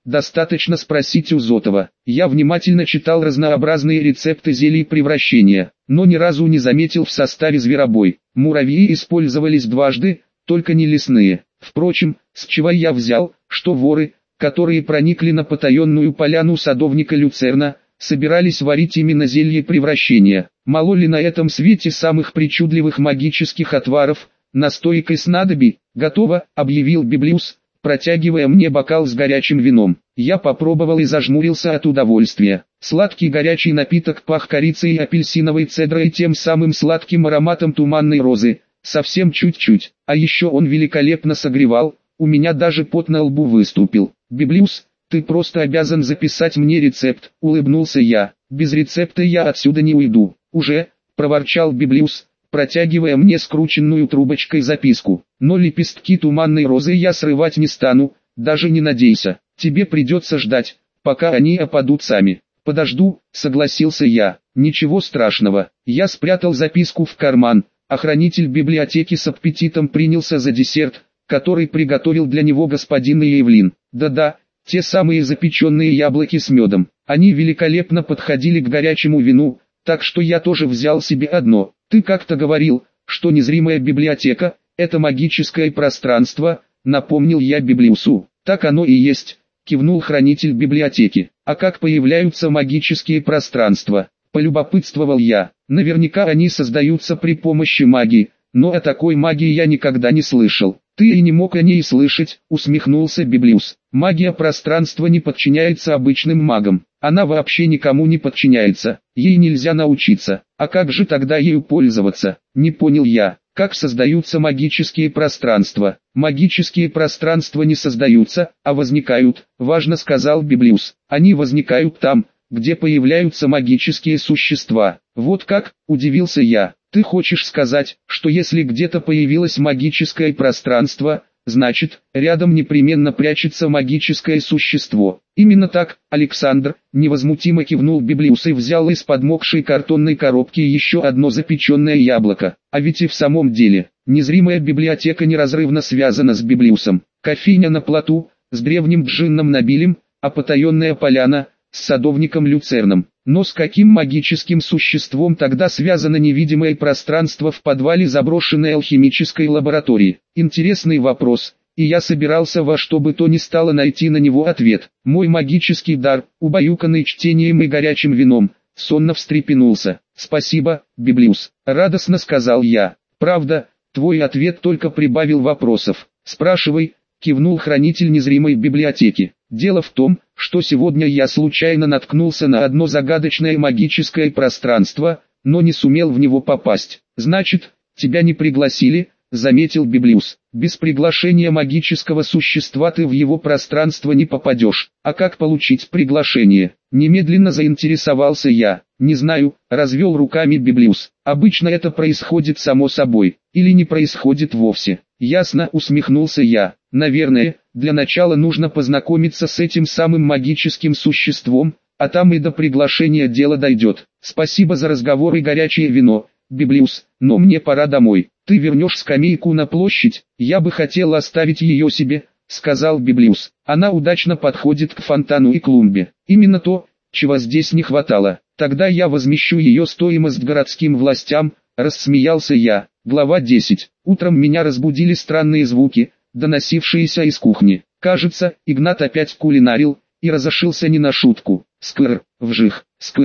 достаточно спросить у Зотова. Я внимательно читал разнообразные рецепты зелий превращения, но ни разу не заметил в составе зверобой. Муравьи использовались дважды, только не лесные. Впрочем, с чего я взял, что воры, которые проникли на потаенную поляну садовника Люцерна, собирались варить именно зелье превращения? Мало ли на этом свете самых причудливых магических отваров, настоек и снадобий? Готово, объявил Библиус, протягивая мне бокал с горячим вином. Я попробовал и зажмурился от удовольствия. Сладкий горячий напиток пах корицей и апельсиновой цедрой, тем самым сладким ароматом туманной розы, совсем чуть-чуть. А еще он великолепно согревал, у меня даже пот на лбу выступил. «Библиус, ты просто обязан записать мне рецепт», — улыбнулся я. «Без рецепта я отсюда не уйду». «Уже», — проворчал Библиус, протягивая мне скрученную трубочкой записку. «Но лепестки туманной розы я срывать не стану, даже не надейся. Тебе придется ждать, пока они опадут сами». «Подожду», — согласился я. «Ничего страшного». Я спрятал записку в карман, а хранитель библиотеки с аппетитом принялся за десерт, который приготовил для него господин Эйвлин. Да-да, те самые запеченные яблоки с медом. Они великолепно подходили к горячему вину, так что я тоже взял себе одно. «Ты как-то говорил, что незримая библиотека – это магическое пространство», — напомнил я Библиусу. «Так оно и есть», — кивнул хранитель библиотеки. «А как появляются магические пространства?» — полюбопытствовал я. «Наверняка они создаются при помощи магии, но о такой магии я никогда не слышал». «Ты и не мог о ней слышать», — усмехнулся Библиус. «Магия пространства не подчиняется обычным магам. Она вообще никому не подчиняется, ей нельзя научиться. А как же тогда ею пользоваться?» Не понял я. «Как создаются магические пространства?» «Магические пространства не создаются, а возникают», — важно сказал Библиус. «Они возникают там, где появляются магические существа». «Вот как?» — удивился я. «Ты хочешь сказать, что если где-то появилось магическое пространство, значит, рядом непременно прячется магическое существо?» «Именно так, Александр», — невозмутимо кивнул Библиус и взял из подмокшей картонной коробки еще одно запеченное яблоко. А ведь и в самом деле, незримая библиотека неразрывно связана с Библиусом. Кофейня на плоту, с древним джинном Набилем, а потаенная поляна, с садовником Люцерном. Но с каким магическим существом тогда связано невидимое пространство в подвале заброшенной алхимической лаборатории? Интересный вопрос, и я собирался во что бы то ни стало найти на него ответ. Мой магический дар, убаюканный чтением и горячим вином, сонно встрепенулся. «Спасибо, Библиус», — радостно сказал я. «Правда, твой ответ только прибавил вопросов». «Спрашивай», — кивнул хранитель незримой библиотеки. «Дело в том, что сегодня я случайно наткнулся на одно загадочное магическое пространство, но не сумел в него попасть». «Значит, тебя не пригласили», — заметил Библиус. «Без приглашения магического существа ты в его пространство не попадешь. А как получить приглашение?» Немедленно заинтересовался я. «Не знаю», — развел руками Библиус. «Обычно это происходит само собой, или не происходит вовсе». «Ясно», — усмехнулся я. «Наверное, для начала нужно познакомиться с этим самым магическим существом, а там и до приглашения дело дойдет. Спасибо за разговор и горячее вино, Библиус, но мне пора домой. Ты вернешь скамейку на площадь?» «Я бы хотел оставить ее себе», — сказал Библиус. «Она удачно подходит к фонтану и клумбе. Именно то, чего здесь не хватало. Тогда я возмещу ее стоимость городским властям», — рассмеялся я. Глава 10. Утром меня разбудили странные звуки, доносившиеся из кухни. Кажется, Игнат опять кулинарил, и разошился не на шутку. Скр, вжих,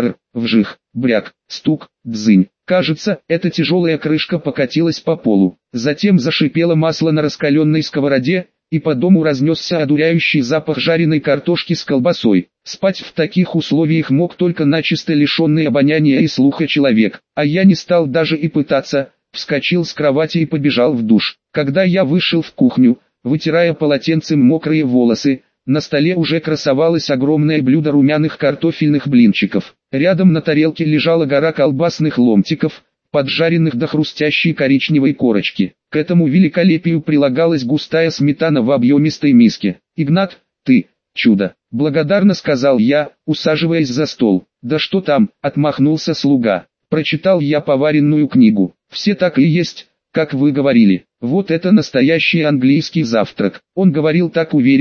бряк, стук, дзынь. Кажется, эта тяжелая крышка покатилась по полу. Затем зашипело масло на раскаленной сковороде, и по дому разнесся одуряющий запах жареной картошки с колбасой. Спать в таких условиях мог только начисто лишенный обоняния и слуха человек, а я не стал даже и пытаться, вскочил с кровати и побежал в душ. Когда я вышел в кухню, вытирая полотенцем мокрые волосы, на столе уже красовалось огромное блюдо румяных картофельных блинчиков. Рядом на тарелке лежала гора колбасных ломтиков, поджаренных до хрустящей коричневой корочки. К этому великолепию прилагалась густая сметана в объемистой миске. «Игнат, ты чудо!» — благодарно сказал я, усаживаясь за стол. «Да что там?» — отмахнулся слуга. «Прочитал я поваренную книгу. Все так и есть, как вы говорили. Вот это настоящий английский завтрак». Он говорил так уверенно,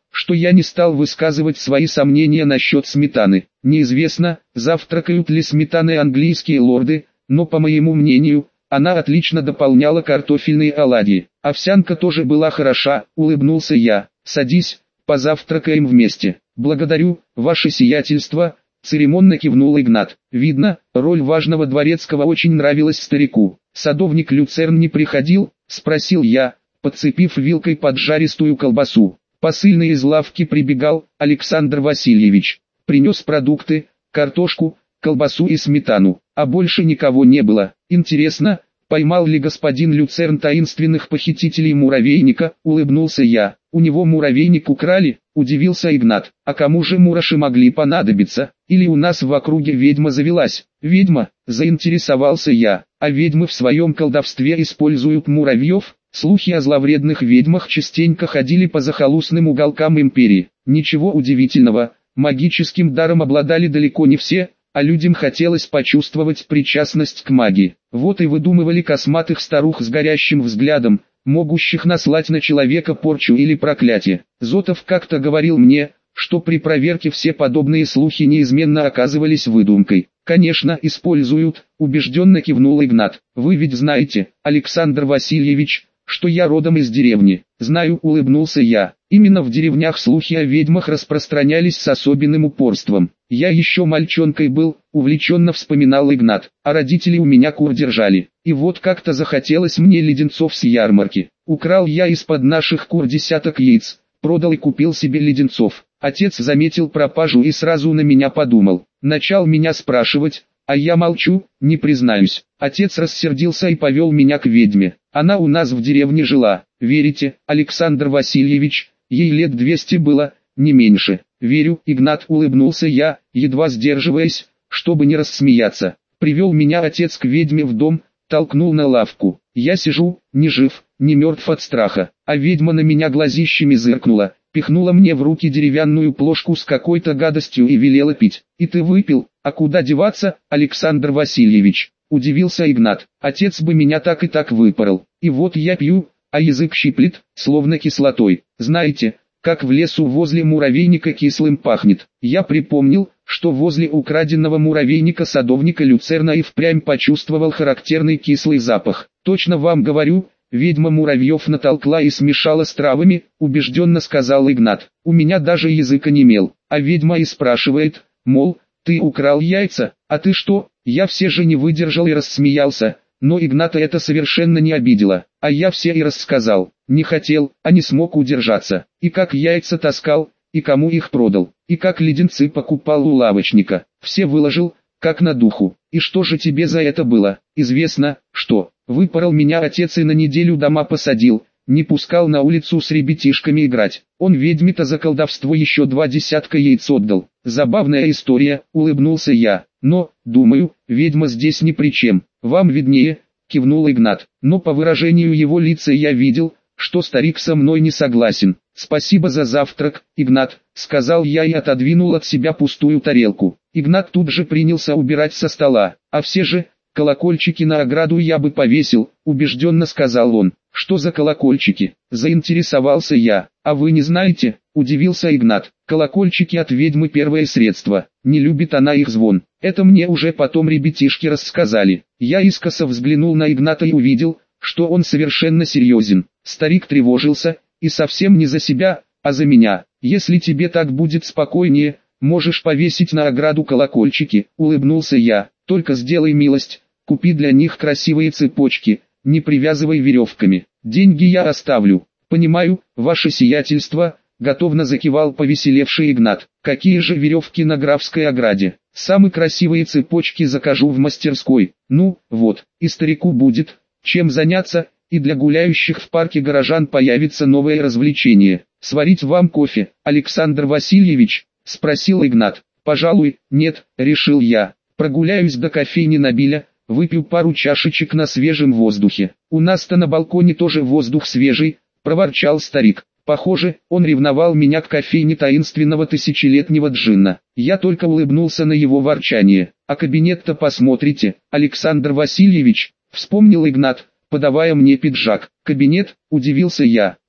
что я не стал высказывать свои сомнения насчет сметаны. Неизвестно, завтракают ли сметаной английские лорды, но по моему мнению, она отлично дополняла картофельные оладьи. Овсянка тоже была хороша, улыбнулся я. Садись, позавтракаем вместе. Благодарю, ваше сиятельство, церемонно кивнул Игнат. Видно, роль важного дворецкого очень нравилась старику. Садовник Люцерн не приходил, спросил я, подцепив вилкой поджаристую колбасу. Посыльный из лавки прибегал, Александр Васильевич. Принес продукты, картошку, колбасу и сметану, а больше никого не было. Интересно, поймал ли господин Люцерн таинственных похитителей муравейника, улыбнулся я. У него муравейник украли, удивился Игнат. А кому же мураши могли понадобиться? Или у нас в округе ведьма завелась? Ведьма, заинтересовался я. А ведьмы в своем колдовстве используют муравьев? Слухи о зловредных ведьмах частенько ходили по захолустным уголкам империи. Ничего удивительного, магическим даром обладали далеко не все, а людям хотелось почувствовать причастность к магии. Вот и выдумывали косматых старух с горящим взглядом, могущих наслать на человека порчу или проклятие. Зотов как-то говорил мне, что при проверке все подобные слухи неизменно оказывались выдумкой. «Конечно, используют», — убежденно кивнул Игнат. «Вы ведь знаете, Александр Васильевич, что я родом из деревни». «Знаю», — улыбнулся я. «Именно в деревнях слухи о ведьмах распространялись с особенным упорством. Я еще мальчонкой был», — увлеченно вспоминал Игнат. «А родители у меня кур держали. И вот как-то захотелось мне леденцов с ярмарки. Украл я из-под наших кур десяток яиц, продал и купил себе леденцов. Отец заметил пропажу и сразу на меня подумал. Начал меня спрашивать, а я молчу, не признаюсь. Отец рассердился и повел меня к ведьме. Она у нас в деревне жила. Верите, Александр Васильевич, ей лет 200 было, не меньше». «Верю», — Игнат, улыбнулся я, едва сдерживаясь, чтобы не рассмеяться. Привел меня отец к ведьме в дом, толкнул на лавку. Я сижу, ни жив, ни мертв от страха, а ведьма на меня глазищами зыркнула, пихнула мне в руки деревянную плошку с какой-то гадостью и велела пить. «И ты выпил? А куда деваться, Александр Васильевич?» — удивился Игнат. «Отец бы меня так и так выпорол. И вот я пью, а язык щиплет, словно кислотой. Знаете, как в лесу возле муравейника кислым пахнет. Я припомнил, что возле украденного муравейника садовника Люцерна и впрямь почувствовал характерный кислый запах. Точно вам говорю, ведьма муравьев натолкла и смешала с травами», — убежденно сказал Игнат. «У меня даже язык онемел, а ведьма и спрашивает, мол, ты украл яйца, а ты что?» Я все же не выдержал и рассмеялся, но Игната это совершенно не обидело, а я все и рассказал. Не хотел, а не смог удержаться. И как яйца таскал, и кому их продал, и как леденцы покупал у лавочника. Все выложил, как на духу. «И что же тебе за это было?» «Известно, что. Выпорол меня отец и на неделю дома посадил, не пускал на улицу с ребятишками играть. Он ведьме-то за колдовство еще 2 десятка яиц отдал». «Забавная история», — улыбнулся я. «Но, думаю, ведьма здесь ни при чем. Вам виднее», — кивнул Игнат. Но по выражению его лица я видел, что старик со мной не согласен. «Спасибо за завтрак, Игнат», — сказал я и отодвинул от себя пустую тарелку. Игнат тут же принялся убирать со стола. «А все же, колокольчики на ограду я бы повесил», — убежденно сказал он. «Что за колокольчики?» — заинтересовался я. «А вы не знаете?» — удивился Игнат. «Колокольчики от ведьмы первое средство. Не любит она их звон. Это мне уже потом ребятишки рассказали». Я искоса взглянул на Игната и увидел, что он совершенно серьезен. Старик тревожился, и совсем не за себя, а за меня. «Если тебе так будет спокойнее, можешь повесить на ограду колокольчики», — улыбнулся я. «Только сделай милость, купи для них красивые цепочки, не привязывай веревками. Деньги я оставлю». «Понимаю, ваше сиятельство», — готовно закивал повеселевший Игнат. «Какие же веревки на графской ограде? Самые красивые цепочки закажу в мастерской. Ну, вот, и старику будет чем заняться, и для гуляющих в парке горожан появится новое развлечение. Сварить вам кофе, Александр Васильевич?» — спросил Игнат. «Пожалуй, нет», — решил я. «Прогуляюсь до кофейни Набиля, выпью пару чашечек на свежем воздухе. У нас-то на балконе тоже воздух свежий», — проворчал старик. Похоже, он ревновал меня к кофейне таинственного тысячелетнего джинна. Я только улыбнулся на его ворчание. «А кабинет-то посмотрите, Александр Васильевич», — вспомнил Игнат, подавая мне пиджак. «Кабинет?» — удивился я.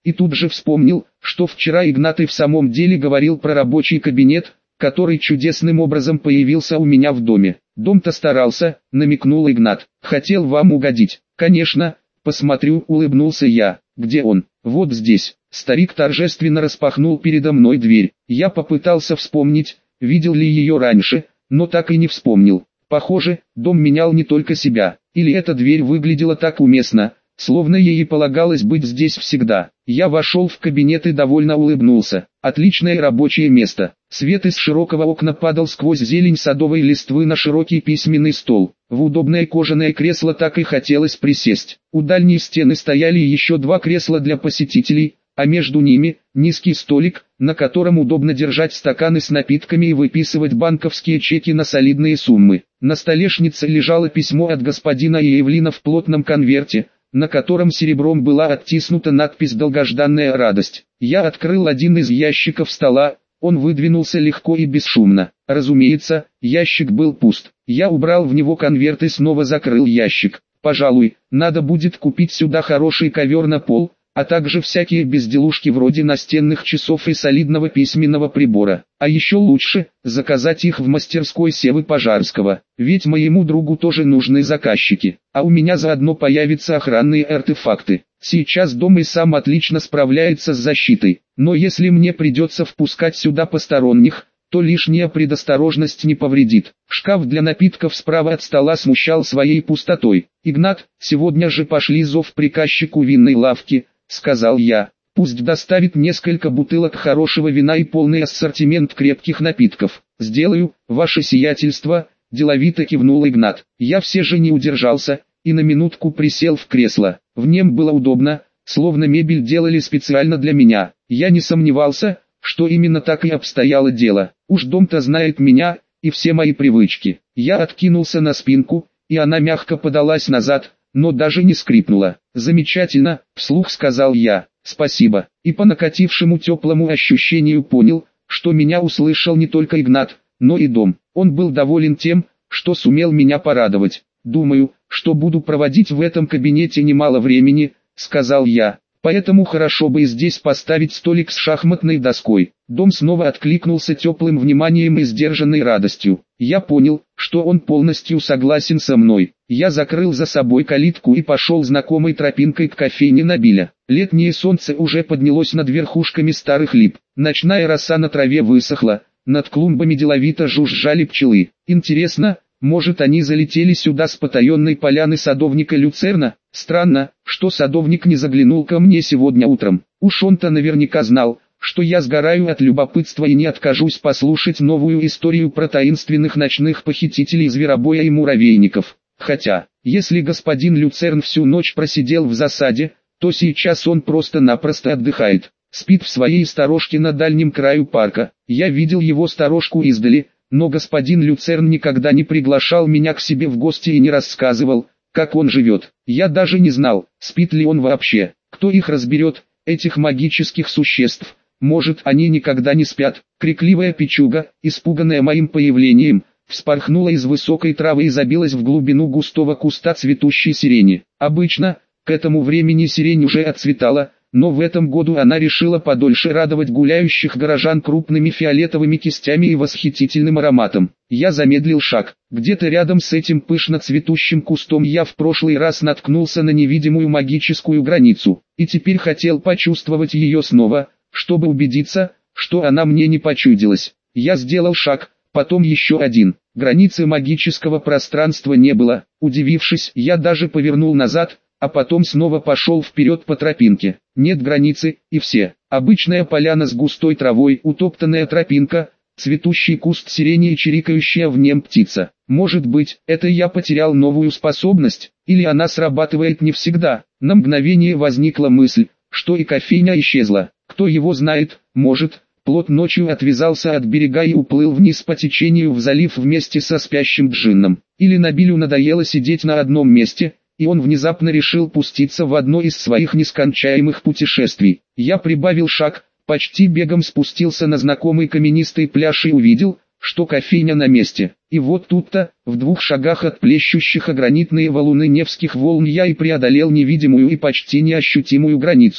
И тут же вспомнил, что вчера Игнат и в самом деле говорил про рабочий кабинет, который чудесным образом появился у меня в доме. Дом-то старался, намекнул Игнат. Хотел вам угодить. Конечно, посмотрю, улыбнулся я. Где он? Вот здесь. Старик торжественно распахнул передо мной дверь. Я попытался вспомнить, видел ли ее раньше, но так и не вспомнил. Похоже, дом менял не только себя. Или эта дверь выглядела так уместно, словно ей полагалось быть здесь всегда. Я вошел в кабинет и довольно улыбнулся. Отличное рабочее место. Свет из широкого окна падал сквозь зелень садовой листвы на широкий письменный стол. В удобное кожаное кресло так и хотелось присесть. У дальней стены стояли еще 2 кресла для посетителей, а между ними низкий столик, на котором удобно держать стаканы с напитками и выписывать банковские чеки на солидные суммы. На столешнице лежало письмо от господина Евлина в плотном конверте, на котором серебром была оттиснута надпись «Долгожданная радость». Я открыл один из ящиков стола, он выдвинулся легко и бесшумно. Разумеется, ящик был пуст. Я убрал в него конверт и снова закрыл ящик. Пожалуй, надо будет купить сюда хороший ковер на пол, а также всякие безделушки вроде настенных часов и солидного письменного прибора. А еще лучше, заказать их в мастерской Севы Пожарского, ведь моему другу тоже нужны заказчики, а у меня заодно появятся охранные артефакты. Сейчас дом и сам отлично справляется с защитой, но если мне придется впускать сюда посторонних, то лишняя предосторожность не повредит. Шкаф для напитков справа от стола смущал своей пустотой. «Игнат, сегодня же пошли зов приказчику винной лавки», — сказал я. «Пусть доставит несколько бутылок хорошего вина и полный ассортимент крепких напитков». «Сделаю, ваше сиятельство», — деловито кивнул Игнат. Я все же не удержался и на минутку присел в кресло. В нем было удобно, словно мебель делали специально для меня. Я не сомневался, что именно так и обстояло дело. Уж дом-то знает меня и все мои привычки. Я откинулся на спинку, и она мягко подалась назад, но даже не скрипнула. «Замечательно», — вслух сказал я. «Спасибо». И по накатившему теплому ощущению понял, что меня услышал не только Игнат, но и дом. Он был доволен тем, что сумел меня порадовать. «Думаю, что буду проводить в этом кабинете немало времени», — сказал я. «Поэтому хорошо бы и здесь поставить столик с шахматной доской». Дом снова откликнулся теплым вниманием и сдержанной радостью. Я понял, что он полностью согласен со мной. Я закрыл за собой калитку и пошел знакомой тропинкой к кофейне Набиля. Летнее солнце уже поднялось над верхушками старых лип. Ночная роса на траве высохла, над клумбами деловито жужжали пчелы. Интересно, может, они залетели сюда с потаенной поляны садовника Люцерна? Странно, что садовник не заглянул ко мне сегодня утром. Уж он-то наверняка знал, что я сгораю от любопытства и не откажусь послушать новую историю про таинственных ночных похитителей зверобоя и муравейников. Хотя, если господин Люцерн всю ночь просидел в засаде, то сейчас он просто-напросто отдыхает. Спит в своей сторожке на дальнем краю парка. Я видел его сторожку издали, но господин Люцерн никогда не приглашал меня к себе в гости и не рассказывал, как он живет. Я даже не знал, спит ли он вообще. Кто их разберет, этих магических существ? Может, они никогда не спят. Крикливая печуга, испуганная моим появлением, вспорхнула из высокой травы и забилась в глубину густого куста цветущей сирени. Обычно, к этому времени сирень уже отцветала, но в этом году она решила подольше радовать гуляющих горожан крупными фиолетовыми кистями и восхитительным ароматом. Я замедлил шаг. Где-то рядом с этим пышно цветущим кустом я в прошлый раз наткнулся на невидимую магическую границу, и теперь хотел почувствовать ее снова, чтобы убедиться, что она мне не почудилась. Я сделал шаг, потом еще один. Границы магического пространства не было. Удивившись, я даже повернул назад, а потом снова пошел вперед по тропинке. Нет границы, и все. Обычная поляна с густой травой, утоптанная тропинка, цветущий куст сирени и чирикающая в нем птица. Может быть, это я потерял новую способность, или она срабатывает не всегда. На мгновение возникла мысль, что и кофейня исчезла. Кто его знает, может, плот ночью отвязался от берега и уплыл вниз по течению в залив вместе со спящим джинном. Или Набилю надоело сидеть на одном месте, и он внезапно решил пуститься в одно из своих нескончаемых путешествий. Я прибавил шаг, почти бегом спустился на знакомый каменистый пляж и увидел, что кофейня на месте. И вот тут-то, в 2 шагах от плещущих о гранитные валуны Невских волн я и преодолел невидимую и почти неощутимую границу.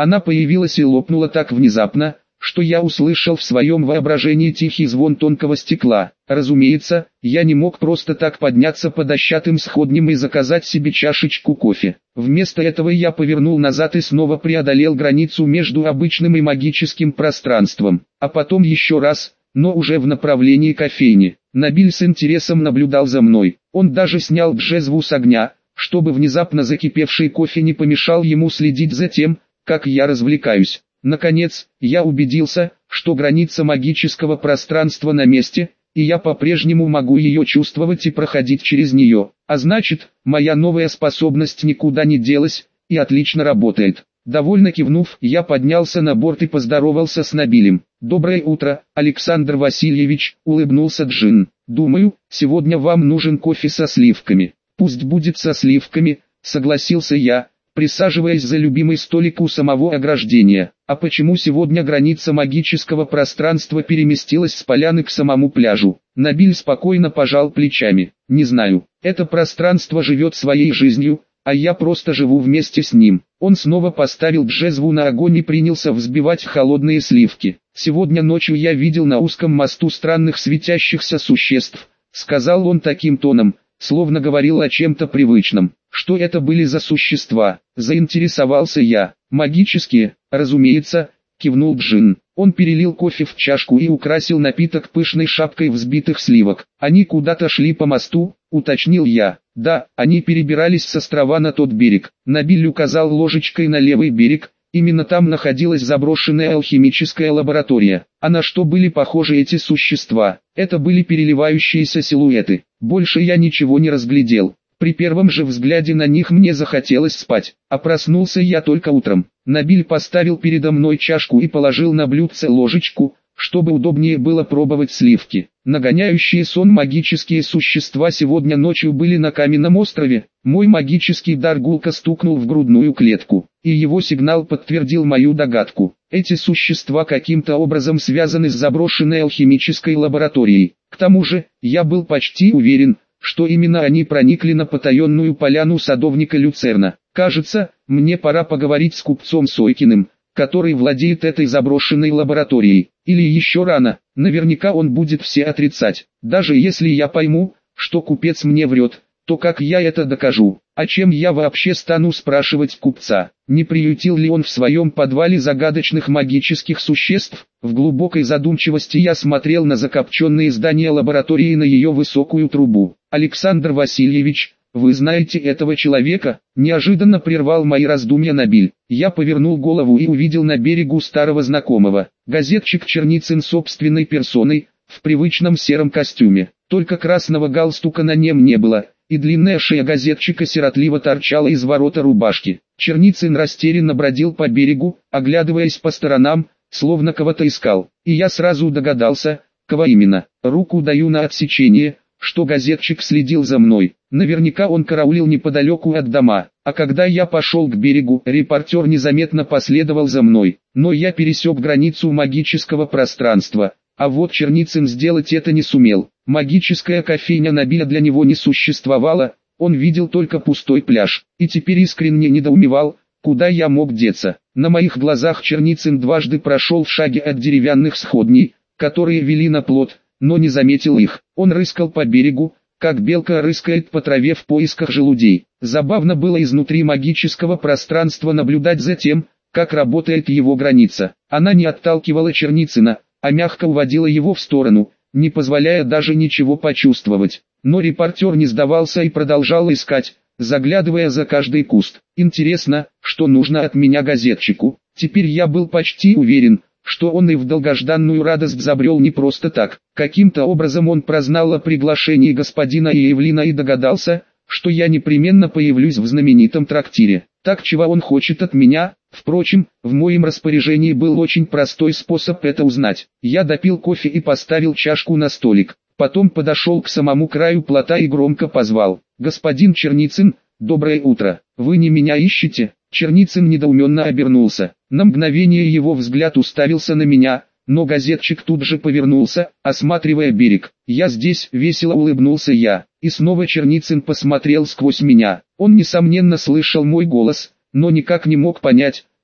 Она появилась и лопнула так внезапно, что я услышал в своем воображении тихий звон тонкого стекла. Разумеется, я не мог просто так подняться по дощатым сходням и заказать себе чашечку кофе. Вместо этого я повернул назад и снова преодолел границу между обычным и магическим пространством, а потом еще раз, но уже в направлении кофейни. Набиль с интересом наблюдал за мной. Он даже снял джезву с огня, чтобы внезапно закипевший кофе не помешал ему следить за тем, как я развлекаюсь. Наконец, я убедился, что граница магического пространства на месте, и я по-прежнему могу ее чувствовать и проходить через нее. А значит, моя новая способность никуда не делась, и отлично работает. Довольно кивнув, я поднялся на борт и поздоровался с Набилем. «Доброе утро, Александр Васильевич», — улыбнулся Джин. «Думаю, сегодня вам нужен кофе со сливками». «Пусть будет со сливками», — согласился я, присаживаясь за любимый столик у самого ограждения. А почему сегодня граница магического пространства переместилась с поляны к самому пляжу? Набиль спокойно пожал плечами. Не знаю, это пространство живет своей жизнью, а я просто живу вместе с ним. Он снова поставил джезву на огонь и принялся взбивать холодные сливки. Сегодня ночью я видел на узком мосту странных светящихся существ, сказал он таким тоном, словно говорил о чем-то привычном. Что это были за существа? Заинтересовался я. Магические, разумеется, кивнул Джин. Он перелил кофе в чашку и украсил напиток пышной шапкой взбитых сливок. Они куда-то шли по мосту, уточнил я. Да, они перебирались с острова на тот берег. Набиль указал ложечкой на левый берег. Именно там находилась заброшенная алхимическая лаборатория. А на что были похожи эти существа? Это были переливающиеся силуэты. Больше я ничего не разглядел. При первом же взгляде на них мне захотелось спать, а проснулся я только утром. Набиль поставил передо мной чашку и положил на блюдце ложечку, чтобы удобнее было пробовать сливки. Нагоняющие сон магические существа сегодня ночью были на каменном острове. Мой магический дар гулко стукнул в грудную клетку, и его сигнал подтвердил мою догадку. Эти существа каким-то образом связаны с заброшенной алхимической лабораторией. К тому же, я был почти уверен, что именно они проникли на потаенную поляну садовника Люцерна. Кажется, мне пора поговорить с купцом Сойкиным, который владеет этой заброшенной лабораторией. Или еще рано, наверняка он будет все отрицать. Даже если я пойму, что купец мне врет, то как я это докажу? А чем я вообще стану спрашивать купца? Не приютил ли он в своем подвале загадочных магических существ? В глубокой задумчивости я смотрел на закопченные здания лаборатории и на ее высокую трубу. «Александр Васильевич, вы знаете этого человека?» Неожиданно прервал мои раздумья Набиль. Я повернул голову и увидел на берегу старого знакомого. Газетчик Черницын собственной персоной, в привычном сером костюме. Только красного галстука на нем не было, и длинная шея газетчика сиротливо торчала из ворота рубашки. Черницын растерянно бродил по берегу, оглядываясь по сторонам, словно кого-то искал. И я сразу догадался, кого именно. Руку даю на отсечение, что газетчик следил за мной. Наверняка он караулил неподалеку от дома. А когда я пошел к берегу, репортер незаметно последовал за мной. Но я пересек границу магического пространства. А вот Черницын сделать это не сумел. Магическая кофейня Набиля для него не существовала, он видел только пустой пляж. И теперь искренне недоумевал, куда я мог деться. На моих глазах Черницын дважды прошел в шаге от деревянных сходней, которые вели на плот, но не заметил их. Он рыскал по берегу, как белка рыскает по траве в поисках желудей. Забавно было изнутри магического пространства наблюдать за тем, как работает его граница. Она не отталкивала Черницына, а мягко уводила его в сторону, не позволяя даже ничего почувствовать. Но репортер не сдавался и продолжал искать, заглядывая за каждый куст. Интересно, что нужно от меня газетчику. Теперь я был почти уверен, что он и в долгожданную радость забрел не просто так. Каким-то образом он прознал о приглашении господина Иевлина и догадался, что я непременно появлюсь в знаменитом трактире. Так чего он хочет от меня? Впрочем, в моем распоряжении был очень простой способ это узнать. Я допил кофе и поставил чашку на столик. Потом подошел к самому краю плота и громко позвал: «Господин Черницын, доброе утро. Вы не меня ищете?» Черницын недоуменно обернулся. На мгновение его взгляд уставился на меня, но газетчик тут же повернулся, осматривая берег. «Я здесь», — весело улыбнулся я. И снова Черницын посмотрел сквозь меня. Он несомненно слышал мой голос, но никак не мог понять,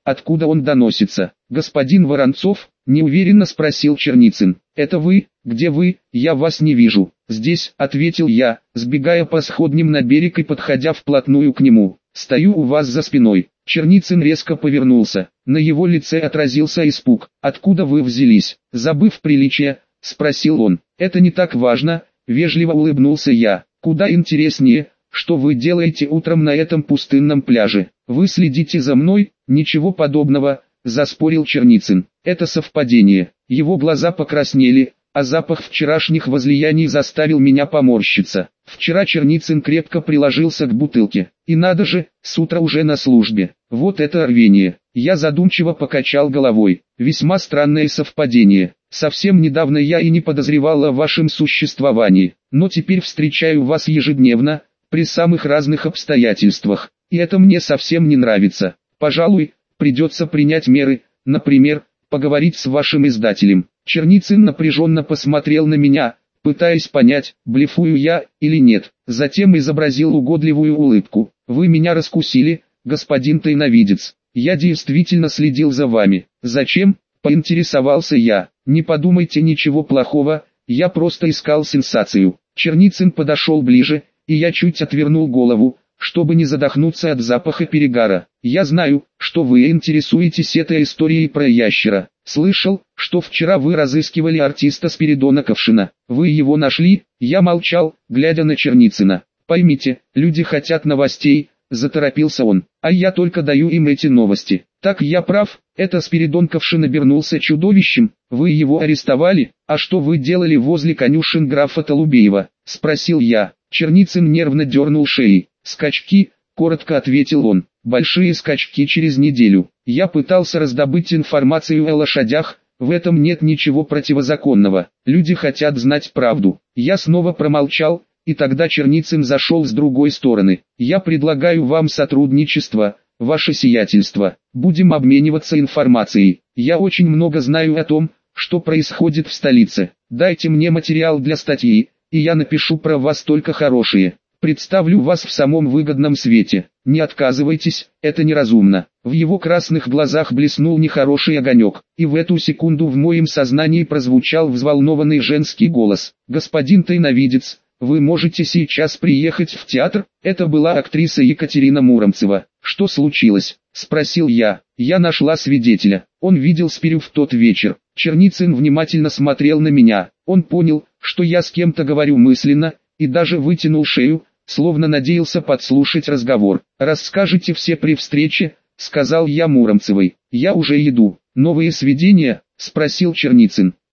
откуда он доносится. Господин Воронцов, неуверенно спросил Черницын. Это вы? Где вы? Я вас не вижу. Здесь, ответил я, сбегая по сходням на берег и подходя вплотную к нему. Стою у вас за спиной. Черницын резко повернулся. На его лице отразился испуг. Откуда вы взялись? Забыв приличие, спросил он. Это не так важно, вежливо улыбнулся я. Куда интереснее, что вы делаете утром на этом пустынном пляже. Вы следите за мной? Ничего подобного, заспорил Черницын. Это совпадение. Его глаза покраснели, а запах вчерашних возлияний заставил меня поморщиться. Вчера Черницын крепко приложился к бутылке. И надо же, с утра уже на службе. Вот это рвение. Я задумчиво покачал головой. Весьма странное совпадение. Совсем недавно я и не подозревал о вашем существовании. Но теперь встречаю вас ежедневно, при самых разных обстоятельствах. И это мне совсем не нравится. Пожалуй, придется принять меры, например, поговорить с вашим издателем. Черницын напряженно посмотрел на меня, пытаясь понять, блефую я или нет. Затем изобразил угодливую улыбку. Вы меня раскусили, господин тайновидец. Я действительно следил за вами. Зачем? Поинтересовался я. Не подумайте ничего плохого, я просто искал сенсацию. Черницын подошел ближе, и я чуть отвернул голову, чтобы не задохнуться от запаха перегара. Я знаю, что вы интересуетесь этой историей про ящера. Слышал, что вчера вы разыскивали артиста Спиридона Ковшина. Вы его нашли? Я молчал, глядя на Черницына. Поймите, люди хотят новостей, заторопился он. А я только даю им эти новости. Так я прав, это Спиридон Ковшин обернулся чудовищем. Вы его арестовали? А что вы делали возле конюшен графа Толубеева? Спросил я. Черницын нервно дернул шеей. «Скачки», — коротко ответил он, — «большие скачки через неделю. Я пытался раздобыть информацию о лошадях, в этом нет ничего противозаконного. Люди хотят знать правду». Я снова промолчал, и тогда Черницын зашел с другой стороны. «Я предлагаю вам сотрудничество, ваше сиятельство. Будем обмениваться информацией. Я очень много знаю о том, что происходит в столице. Дайте мне материал для статьи, и я напишу про вас только хорошие. Представлю вас в самом выгодном свете. Не отказывайтесь, это неразумно». В его красных глазах блеснул нехороший огонек, и в эту секунду в моем сознании прозвучал взволнованный женский голос. «Господин тайновидец, вы можете сейчас приехать в театр?» Это была актриса Екатерина Муромцева. «Что случилось?» — спросил я. «Я нашла свидетеля. Он видел Спирю в тот вечер». Черницын внимательно смотрел на меня. Он понял, что я с кем-то говорю мысленно, и даже вытянул шею, словно надеялся подслушать разговор. «Расскажите все при встрече», — сказал я Муромцевой. «Я уже иду». «Новые сведения?» — спросил Черницын.